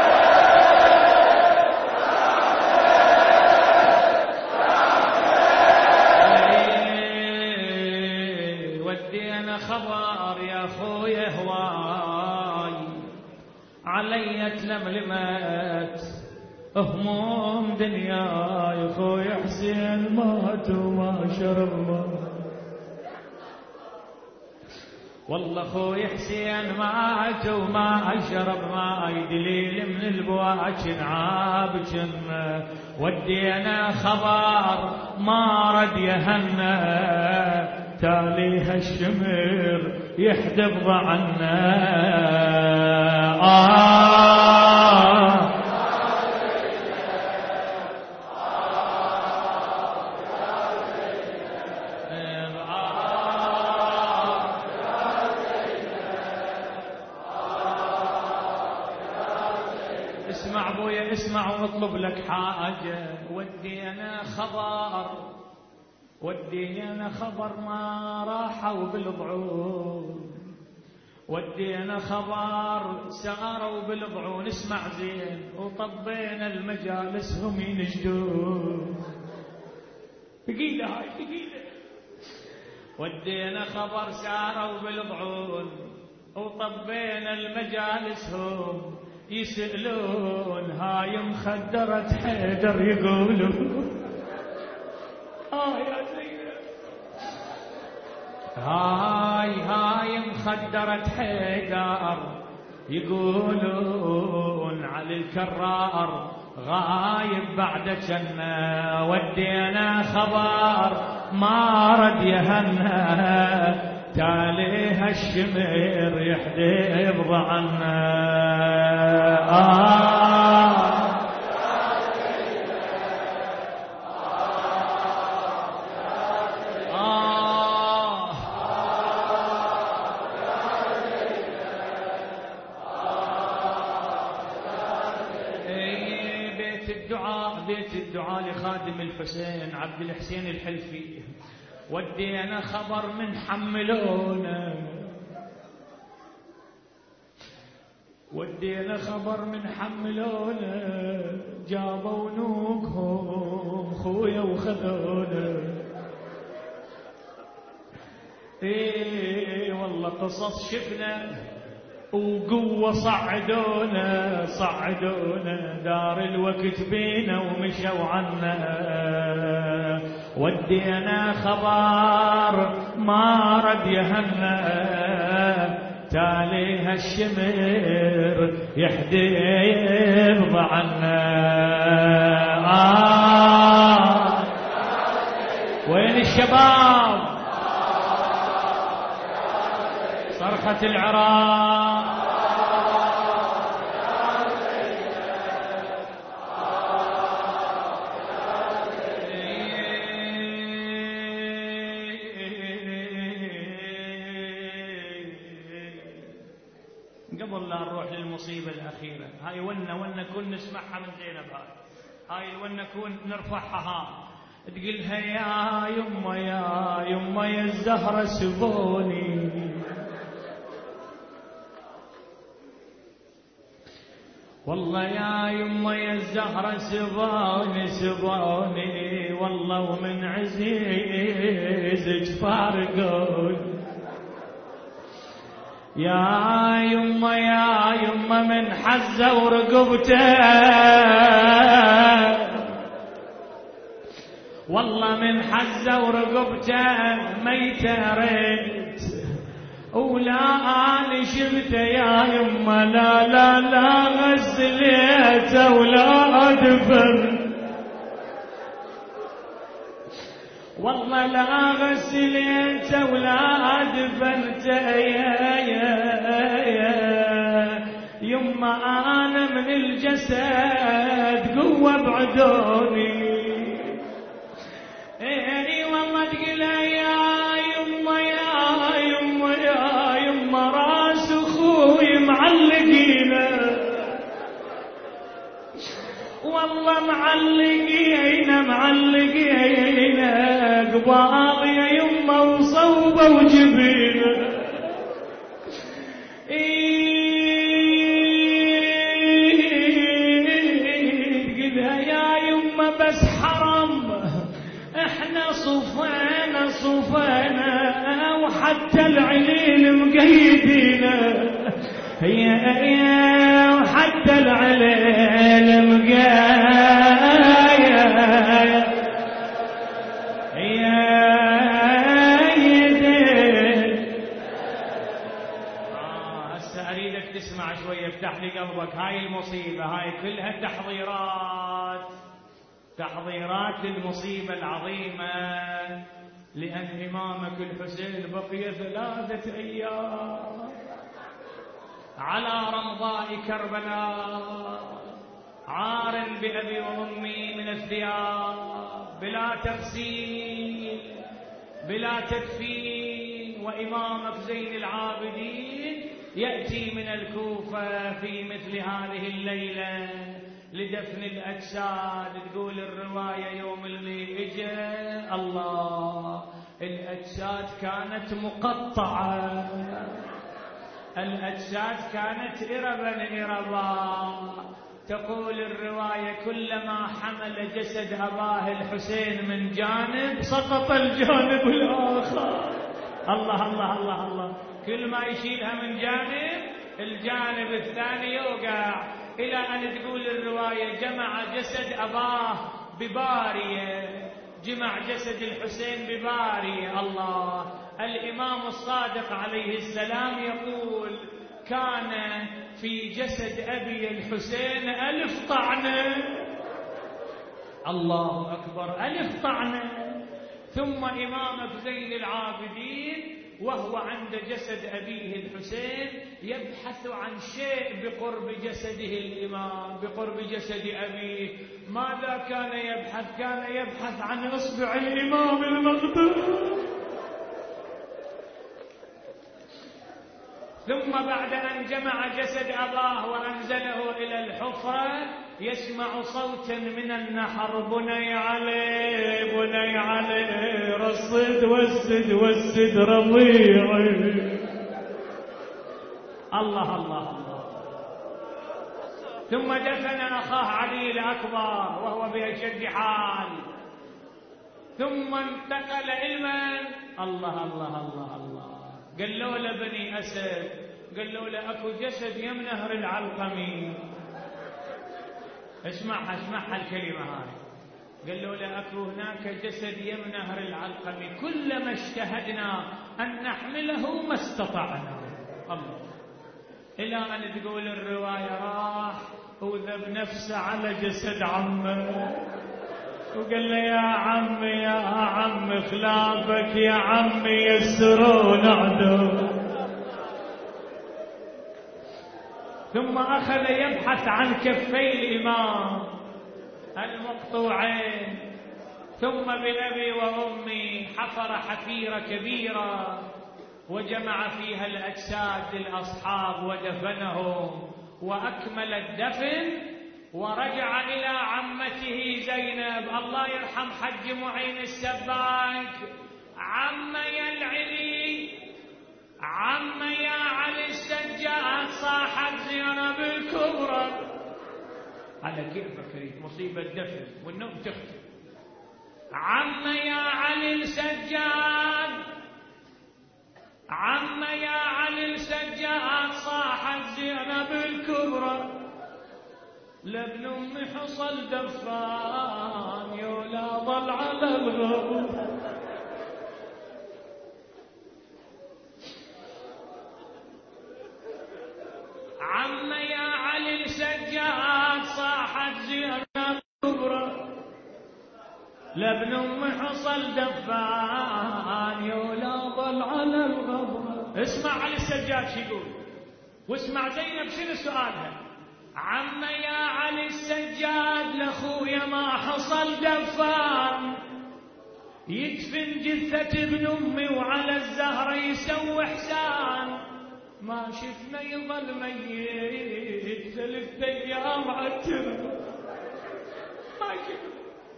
ودينا خبر يا خوي هواي علي تلملمت هموم دنيا يا خوي حسين مات وما شرب. والله اخوي حسين مات وما اشرب ماي دليل من البواكن عابكن ودينا خبر ما رد يهنا تالي هالشمر يحدب عنا آه اسمع ابويا اسمع واطلب لك حاجة ودينا خبر ودينا خبر ما راحوا بالضعون ودينا خبر ساروا بالضعون اسمع زين وطبينا المجالس هم ينجدون ثقيلة هاي ثقيلة ودينا خبر ساروا بالضعون وطبينا المجالس هم يسألون هاي مخدرة حيدر يقولون آه يا زينب هاي هاي مخدرة حيدر يقولون على الكرار غايب بعد جنة ودينا خبر ما رد يهنا تاليها الشمر يحدب عنا آه آه إيه بيت الدعاء بيت الدعاء لخادم الحسين عبد الحسين الحلفي ودينا خبر من حملونا ودينا خبر من حملونا جابوا نوقهم خويا وخذونا ايه والله قصص شفنا وقوة صعدونا صعدونا دار الوقت بينا ومشوا عنا ودينا خبر ما رد يهنا تاليها الشمر يحدب عنا آه وين الشباب صرخة العراق قبل لا نروح للمصيبة الأخيرة هاي ولنا ولنا كون نسمعها من زينب هاي هاي ولنا كون نرفعها ها تقلها يا يما يا يما يا الزهرة سبوني والله يا يما يا الزهرة سبوني سبوني والله ومن عزيزك فارقوني يا يما يا يما من حزة ورقبته والله من حزة ورقبته ميتة ريت ولا أنا شفته يا يما لا لا لا غسليته ولا أدفن والله لا غسليته ولا أدفنته يا يا يا يما أنا من الجسد قوة بعدوني اي والله تقلها يا يما يا يما يا يما راس اخوي معلقينه والله معلقينه معلقينه قباض يا يما وصوبه وجبينه تقلها يا يما بس حرام احنا صفينا صفينا وحتى العليل مقيدينا هي هي وحتى العليل مقيدينا قلبك. هاي المصيبة، هاي كلها تحضيرات، تحضيرات للمصيبة العظيمة، لأن إمامك الحسين بقي ثلاثة أيام على رمضاء كربلاء عار بأبي وأمي من الثياب، بلا تغسيل بلا تدفين، وإمامك زين العابدين يأتي من الكوفة في مثل هذه الليلة لدفن الأجساد. تقول الرواية يوم اللي إجا الله الأجساد كانت مقطعة، الأجساد كانت إربا إربا. تقول الرواية كلما حمل جسد أباه الحسين من جانب سقط الجانب الآخر. الله الله الله الله، كل ما يشيلها من جانب الجانب الثاني يوقع، إلى أن تقول الرواية جمع جسد أباه ببارية، جمع جسد الحسين ببارية. الله، الإمام الصادق عليه السلام يقول كان في جسد أبي الحسين ألف طعنة. الله أكبر، ألف طعنة. ثم إمامك زين العابدين وهو عند جسد أبيه الحسين يبحث عن شيء بقرب جسده الإمام، بقرب جسد أبيه. ماذا كان يبحث؟ كان يبحث عن إصبع الإمام المقتول. ثم بعد أن جمع جسد أباه وأنزله إلى الحفرة يسمع صوتا من النحر: بني علي بني علي رصد وسد وسد رضيعي. الله الله الله. ثم دفن أخاه علي الأكبر وهو بأشد حال، ثم انتقل إلى الله الله الله الله. قالوا له بني أسد، قالوا له أكو جسد يم نهر العلقمي. اسمعها اسمعها الكلمة هاي. قالوا له أكو هناك جسد يم نهر العلقمي، كلما اجتهدنا أن نحمله ما استطعنا. الله، إلى أن تقول الرواية راح وذب نفسه على جسد عمه وقال له يا عمي يا عم خلافك يا عمي يسرون عدو. ثم أخذ يبحث عن كفي الإمام المقطوعين، ثم بأبي وأمي حفر حفيرة كبيرة وجمع فيها الأجساد للأصحاب ودفنهم وأكمل الدفن، ورجع إلى عمته زينب. الله يرحم حج معين السباك: عم يا العلي عم يا علي السجاد صاحت زينب الكبرى. على كيفك كريم، مصيبة دفن والنوم تختم. عم يا علي السجاد عم يا علي السجاد صاحت زينب الكبرى، لابن أم حصل دفان يولا ظل على الغرب. عم يا علي السجاد صاحت زينب الكبرى، لابن أم حصل دفان يولا ظل على الغبرة. اسمع علي السجاد شو يقول، واسمع زينب شنو سؤالها: عم يا علي السجاد لاخويا ما حصل دفان، يدفن جثة ابن امي وعلى الزهرة يسوي حسان، ما شفنا يظل ميت ثلاث ايام عتر. ما شفنا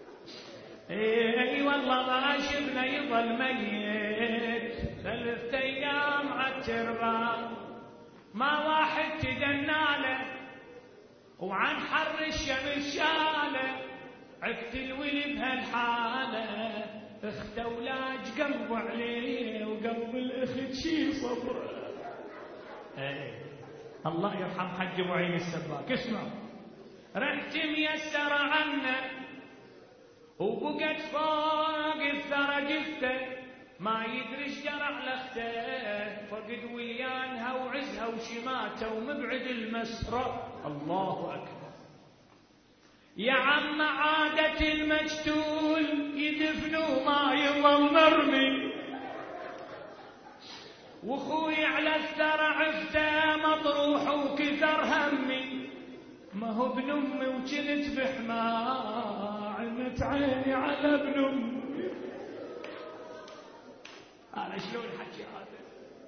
اي والله ما شفنا يظل ميت ثلاث ايام عالتربان، ما واحد تدناله وعن حر الشمس شاله، عكت الولي بهالحاله اخت ولاج قلب عليه وقلب الاخت شي صبر. ايه الله يرحم حج معين السباك. اسمع: رحت ميسر عنه وبقت فوق الثرى جثه، ما يدري ايش جرى لاخته، فقد وليانها وعزها وشماته ومبعد المسرى. الله أكبر. يا عم عادة المجتول يدفنوا ما يظل مرمي، واخوي على الثرى عفته مطروح وكثر همي، ما هو ابن امي وجنت بحماه علمت عيني على ابن امي. انا شلون حكي هذا؟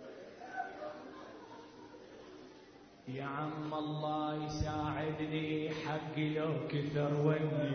يا عم الله يساعدني حقي لو كثر وني.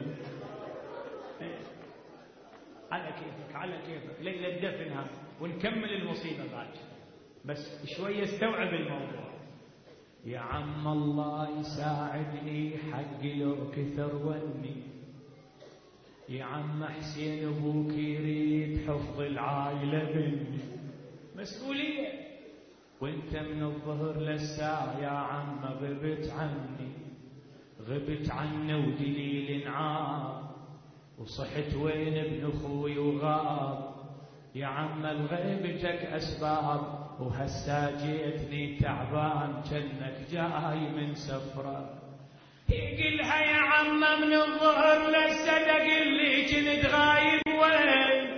على كيفك على كيفك ليلة الدفن هذا ونكمل المصيبة بعد، بس شوية استوعب الموضوع. يا عم الله يساعدني حقي لو كثر وني، يا عم حسين ابوك يريد حفظ العائلة مني، مسؤولية وانت من الظهر للساعة يا عم غبت عني، غبت عني ودليل انعام، وصحت وين ابن اخوي وغاب. يا عم الغيبتك اسباب وهسا جيتني تعبان جنك جاي من سفرة. يقلها يا عم من الظهر للسدق اللي كنت غايب وين،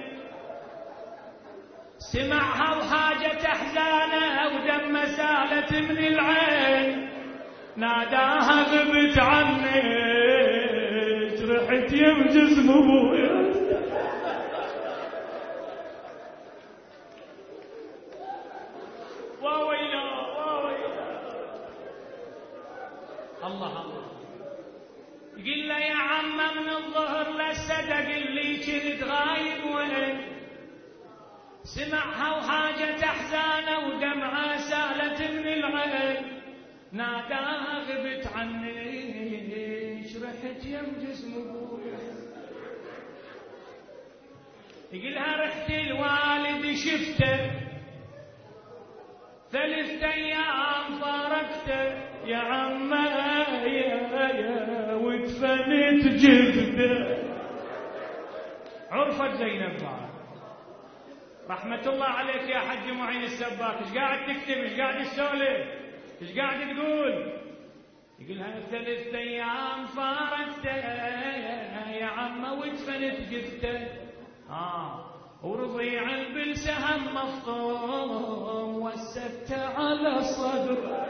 سمعها وحاجة احزانه ودم سالت من العين، ناداها غبت عني رحت يم جسم ابويا. واويلا واويلا الله الله. يقول له يا عم من الظهر للسدق اللي كنت غايب وين، سمعها وحاجة احزانه ودمعها سالت من العين، ناداها غبت عني شرحت يم جسم ابويا. يقولها رحت الوالد شفته ثلاث ايام فارقته، يا عم يا يا ودفنت جفته. عرفت زينب بعد رحمة الله عليك يا حج معين السباك، ايش قاعد تكتب ايش قاعد تسولف ايش قاعد تقول؟ يقولها ثلاث ايام فارقته يا عم ودفنت جفته، اه ورضيع بالسهم مفطوم وسدته على صدره.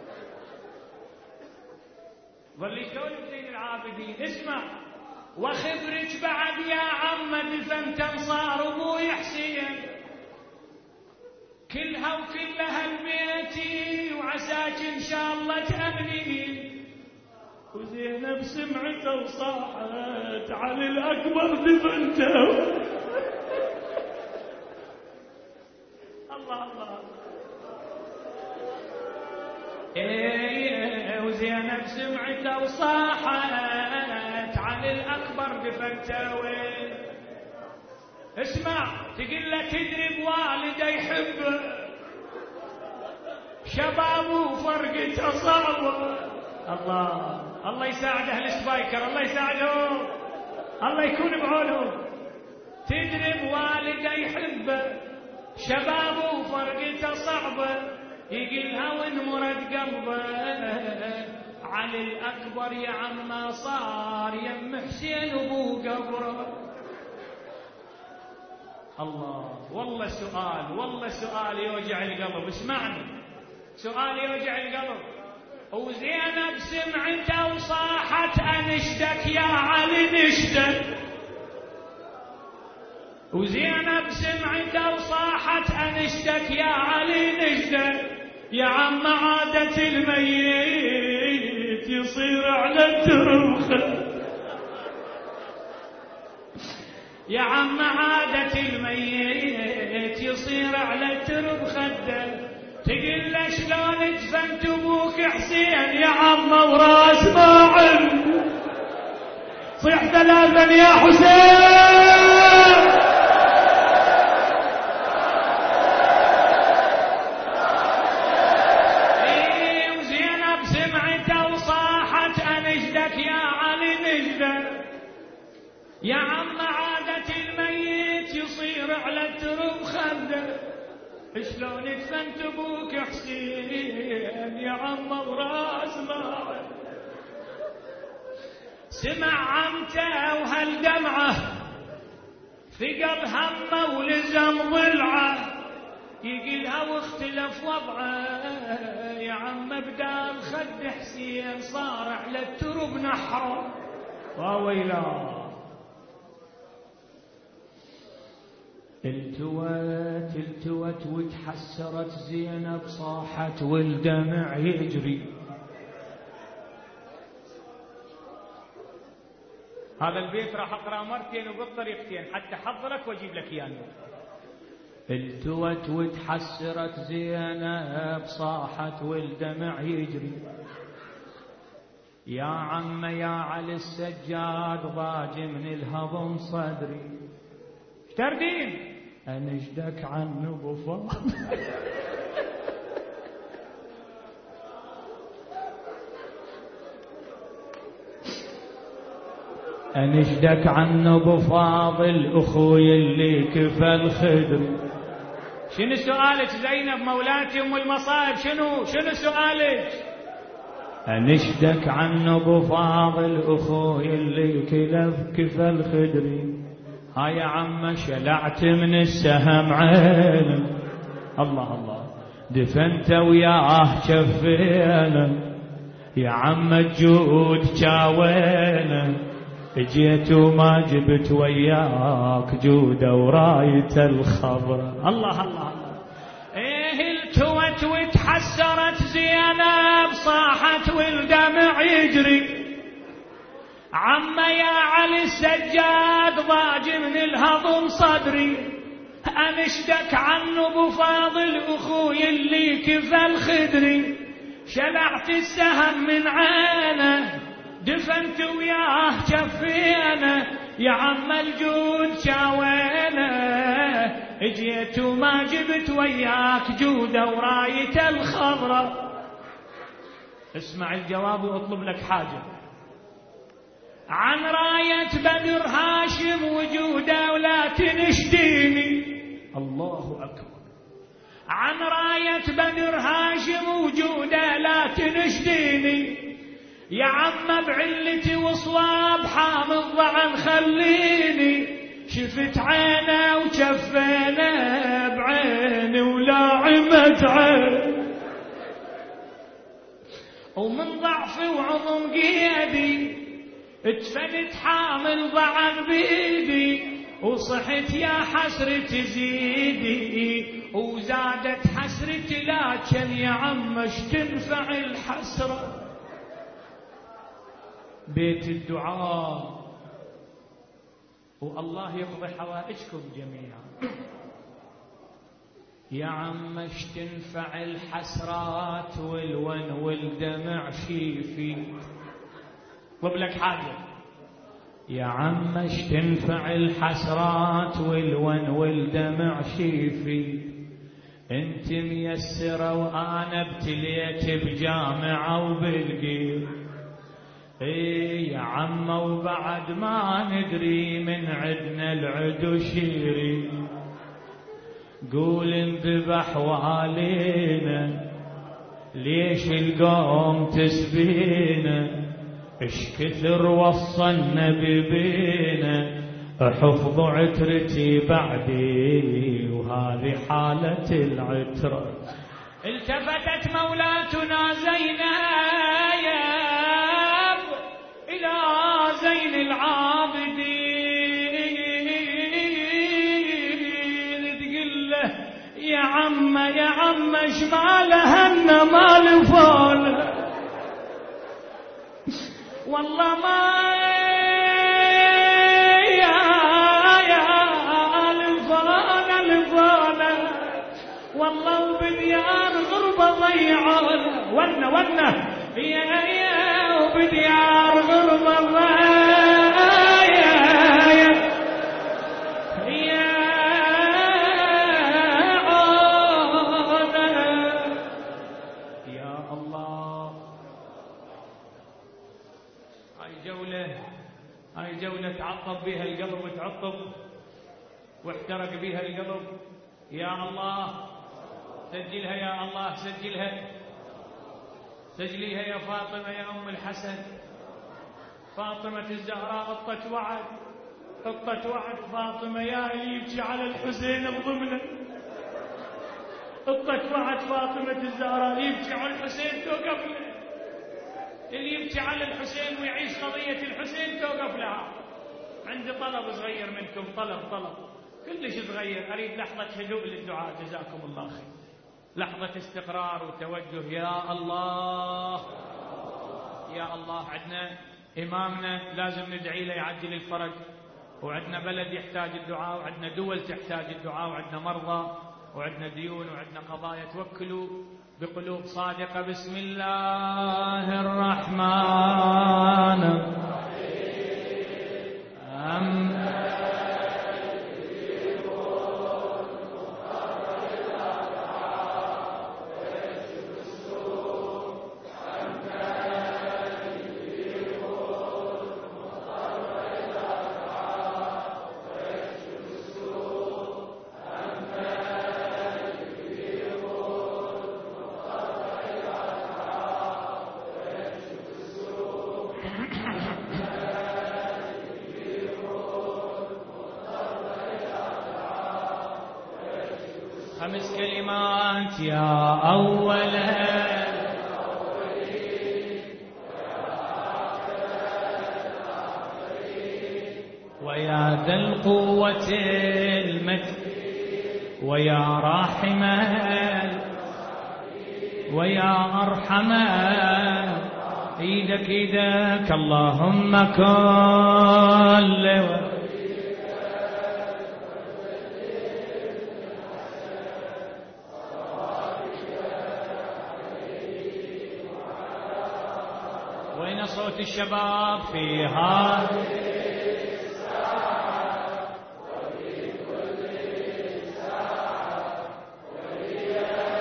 ظل يسولف زين العابدين. اسمع وخبرك بعد يا عم دفنت انصار ابوي حسين، كلها وكلها البيتي وعساك ان شاء الله تأمنين. وزينب سمعته وصاحت علي الاكبر دفنته. الله الله. ايه وزينب سمعته وصاحت علي الاكبر دفنته. وين اسمع تقول له تدري بوالده يحبه، شبابه فرقته صعبه. الله الله يساعد اهل السبايكر، الله يساعدهم، الله يكون بعونهم. تدري بوالده يحبه، شبابه فرقته صعبه. يقلها وانمرد قلبه علي الاكبر يا عم صار يم حسين ابو قبره. الله والله سؤال والله سؤال يوجع القلب. اسمعني سؤال يوجع القلب. وزينب سمعته وصاحت انشدك يا علي نشدك. وزينب سمعته وصاحت انشدك يا علي نشدك. يا عم عادة الميت يصير على التربخة، يا عم عادة الميت يصير على الترب خده. تقول له شلون دفنت ابوك حسين يا عم وراس ماعل، صيح ثلاثا يا حسين. ايه وزينب سمعته وصاحت انشدك يا علي نجدك. يا عم عادة الميت يصير على الترب خده، شلون دفنت ابوك حسين يا عم وراس ماعل. سمع عمته وهالدمعة ثقل همه ولزم ضلعه يقلها واختلف وضعه يا عم بدال خد حسين صار على الترب نحره وويلا التوت التوت وتحسرت زينب صاحت والدمع يجري. هذا البيت راح اقرا مرتين وبالطريقتين حتى حضرك واجيب لك اياه. التوت وتحسرت زينب صاحت والدمع يجري يا عم يا علي السجاد ضاج من الهضم صدري. تردين انشدك عن ابو فاضل انشدك عن ابو فاضل اخوي اللي كفى الخدري. شنو سؤالك زينب مولاتي ام المصائب؟ شنو شنو سؤالك؟ انشدك عن ابو فاضل اخوي اللي كلف كفى الخدري. ها يا عم شلعت من السهم عينه الله الله دفنت وياه شفينا يا عم الجود شاوينا جيت وما جبت وياك جودة وراية الخضرة. الله الله ايه التوت وتحسرت زينب صاحت والدمع يجري. عم يا علي السجاد ضاج من الهضم صدري انشدك عن ابو فاضل اخوي اللي كفى الخدري. شلعت السهم من عينه دفنت وياه جفينا يا عم الجود شاوينا اجيت وما جبت وياك جودة وراية الخضرة. اسمع الجواب واطلب لك حاجة. عن راية بدر هاشم وجودة ولا تنشديني. الله أكبر. عن راية بدر هاشم وجودة لا تنشديني يا عم بعلتي وصواب حامض ضعن خليني. شفت عينه وشفينا بعيني ولا عمد عين ومن ضعفي وعظم قيدي اتفنت حامل ضعن بيدي وصحت يا حسرتي زيدي وزادت حسرتي لكن يا عم اش تنفع الحسرة. بيت الدعاء والله يقضي حوائجكم جميعا. يا عم اش تنفع الحسرات والون والدمع شيفي. اطلب لك حاجة. يا عم اش تنفع الحسرات والون والدمع شيفي. انت ميسرة وانا ابتليت بجامعة وبالقير. ايه يا عم وبعد ما ندري من عدنا العدو شيري. قول انذبح والينا ليش القوم تسبينا. اش كثر وصلنا ببينا حفظ عترتي بعدي وهذه حالة العترة. التفتت مولاتنا زينب إلى زين العابدين تقول له يا عم يا عم شمالهن مال فول والله ما يا يا الفانة الفانة والله وبديان غربة ضيعونا ونا ونا يا يا وبديار غربة ضيعونا يا يا الله. هاي جولة هاي جولة تعطب بها القلب وتعطب واحترق بها القلب. يا الله سجلها يا الله سجلها سجليها يا فاطمة يا أم الحسن فاطمة الزهراء قطة وعد، قطة وعد فاطمة يا اللي يبكي على الحسين بضمنه. قطة وعد فاطمة الزهراء يبكي على الحسين توقف له، اللي يبكي على الحسين ويعيش قضية الحسين توقف لها. عندي طلب صغير منكم، طلب طلب كلش صغير، أريد لحظة هدوء للدعاء جزاكم الله خير، لحظة استقرار وتوجه. يا الله يا الله، عندنا إمامنا لازم ندعي له يعجل الفرج، وعندنا بلد يحتاج الدعاء، وعندنا دول تحتاج الدعاء، وعندنا مرضى وعندنا ديون وعندنا قضايا. توكلوا بقلوب صادقة. بسم الله الرحمن الرحيم. خمس كلمات يا أولا ويا ذا القوة المتين ويا راحم ويا أرحم، إيدك إيدك اللهم كل وين صوت الشباب في هذه الساعة وفي كل ساعة، ولي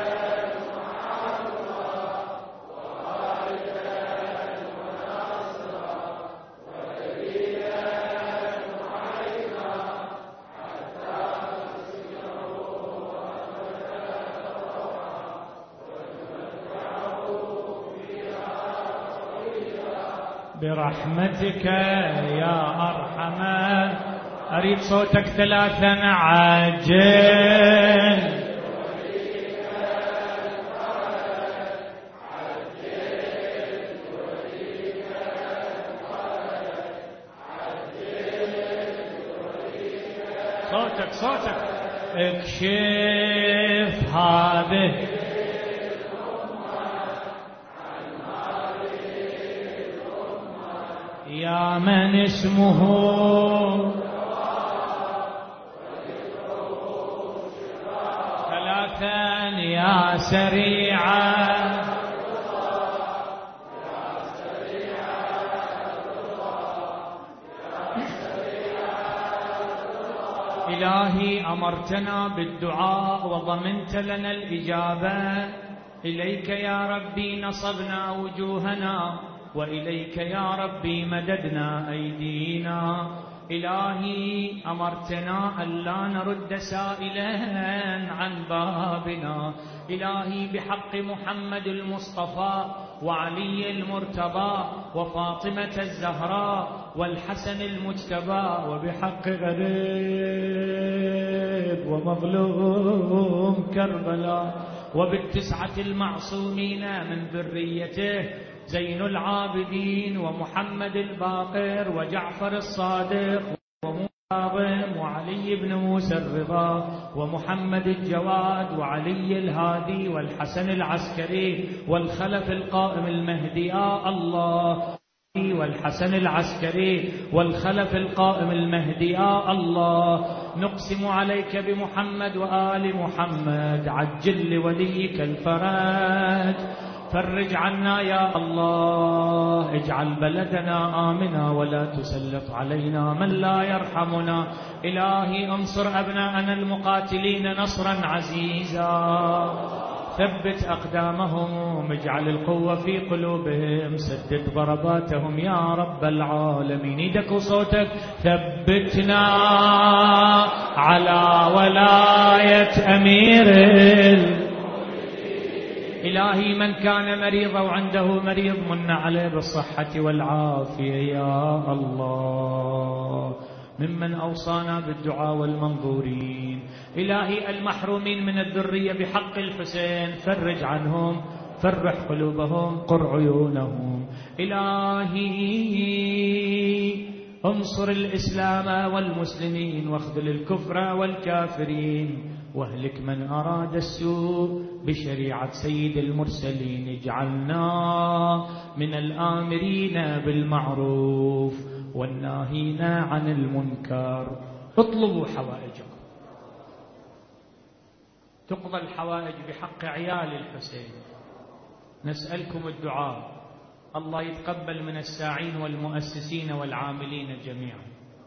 المحرة وخالدا وناصرا وليا معينا حتى تصيره برحمتك يا أرحم. أريد صوتك ثلاثا عاجل. صوتك صوتك. اكشف هذه يا من اسمه ثلاثا يا سريعا إلهي أمرتنا بالدعاء وضمنت لنا الإجابة. إليك يا ربي نصبنا وجوهنا وإليك يا ربي مددنا أيدينا. إلهي أمرتنا ألا نرد سائلا عن بابنا. إلهي بحق محمد المصطفى وعلي المرتضى وفاطمة الزهراء والحسن المجتبى، وبحق غريب ومظلوم كربلاء، وبالتسعة المعصومين من ذريته زين العابدين ومحمد الباقر وجعفر الصادق ومعظم وعلي بن موسى الرضا ومحمد الجواد وعلي الهادي والحسن العسكري والخلف القائم المهدي. يا الله والحسن العسكري والخلف القائم المهدي. يا الله نقسم عليك بمحمد وآل محمد، عجل لوليك الفرج، فرج عنا يا الله، اجعل بلدنا آمنا ولا تسلط علينا من لا يرحمنا. إلهي انصر أبناءنا المقاتلين نصرا عزيزا، ثبت أقدامهم، اجعل القوة في قلوبهم، سدد ضرباتهم يا رب العالمين. ايدك وصوتك. ثبتنا على ولاية أمير. إلهي إلهي من كان مريضا وعنده مريض من عليه بالصحة والعافية يا الله. ممن أوصانا بالدعاء والمنظورين إلهي المحرومين من الذرية بحق الحسين فرج عنهم، فرح قلوبهم، قر عيونهم. إلهي انصر الإسلام والمسلمين واخذل الكفر والكافرين واهلك من أراد السوء بشريعة سيد المرسلين. اجعلنا من الآمرين بالمعروف والناهين عن المنكر. اطلبوا حوائجكم تقضى الحوائج بحق عيال الحسين. نسألكم الدعاء، الله يتقبل من الساعين والمؤسسين والعاملين جميعا.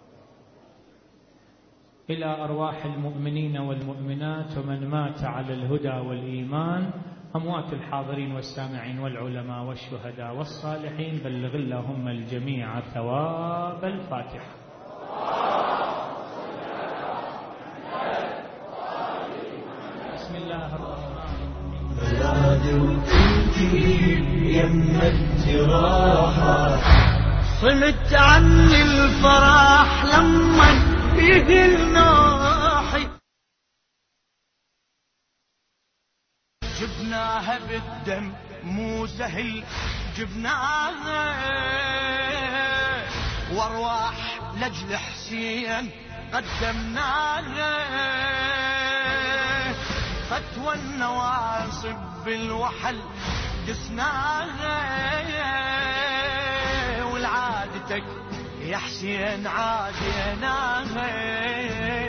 إلى أرواح المؤمنين والمؤمنات ومن مات على الهدى والإيمان، أموات الحاضرين والسامعين والعلماء والشهداء والصالحين، بلغ اللهم الجميع ثواب الفاتحة. بسم الله الرحمن الرحيم. بلادر انتي يم الجراحة، صلت عني الفرح لما يجي الناحي. جبناها بالدم مو سهل جبناها، وارواح لجل حسين قدمناها. فتوى النواصب بالوحل قسناها، والعادتك يا حسين عاديناها.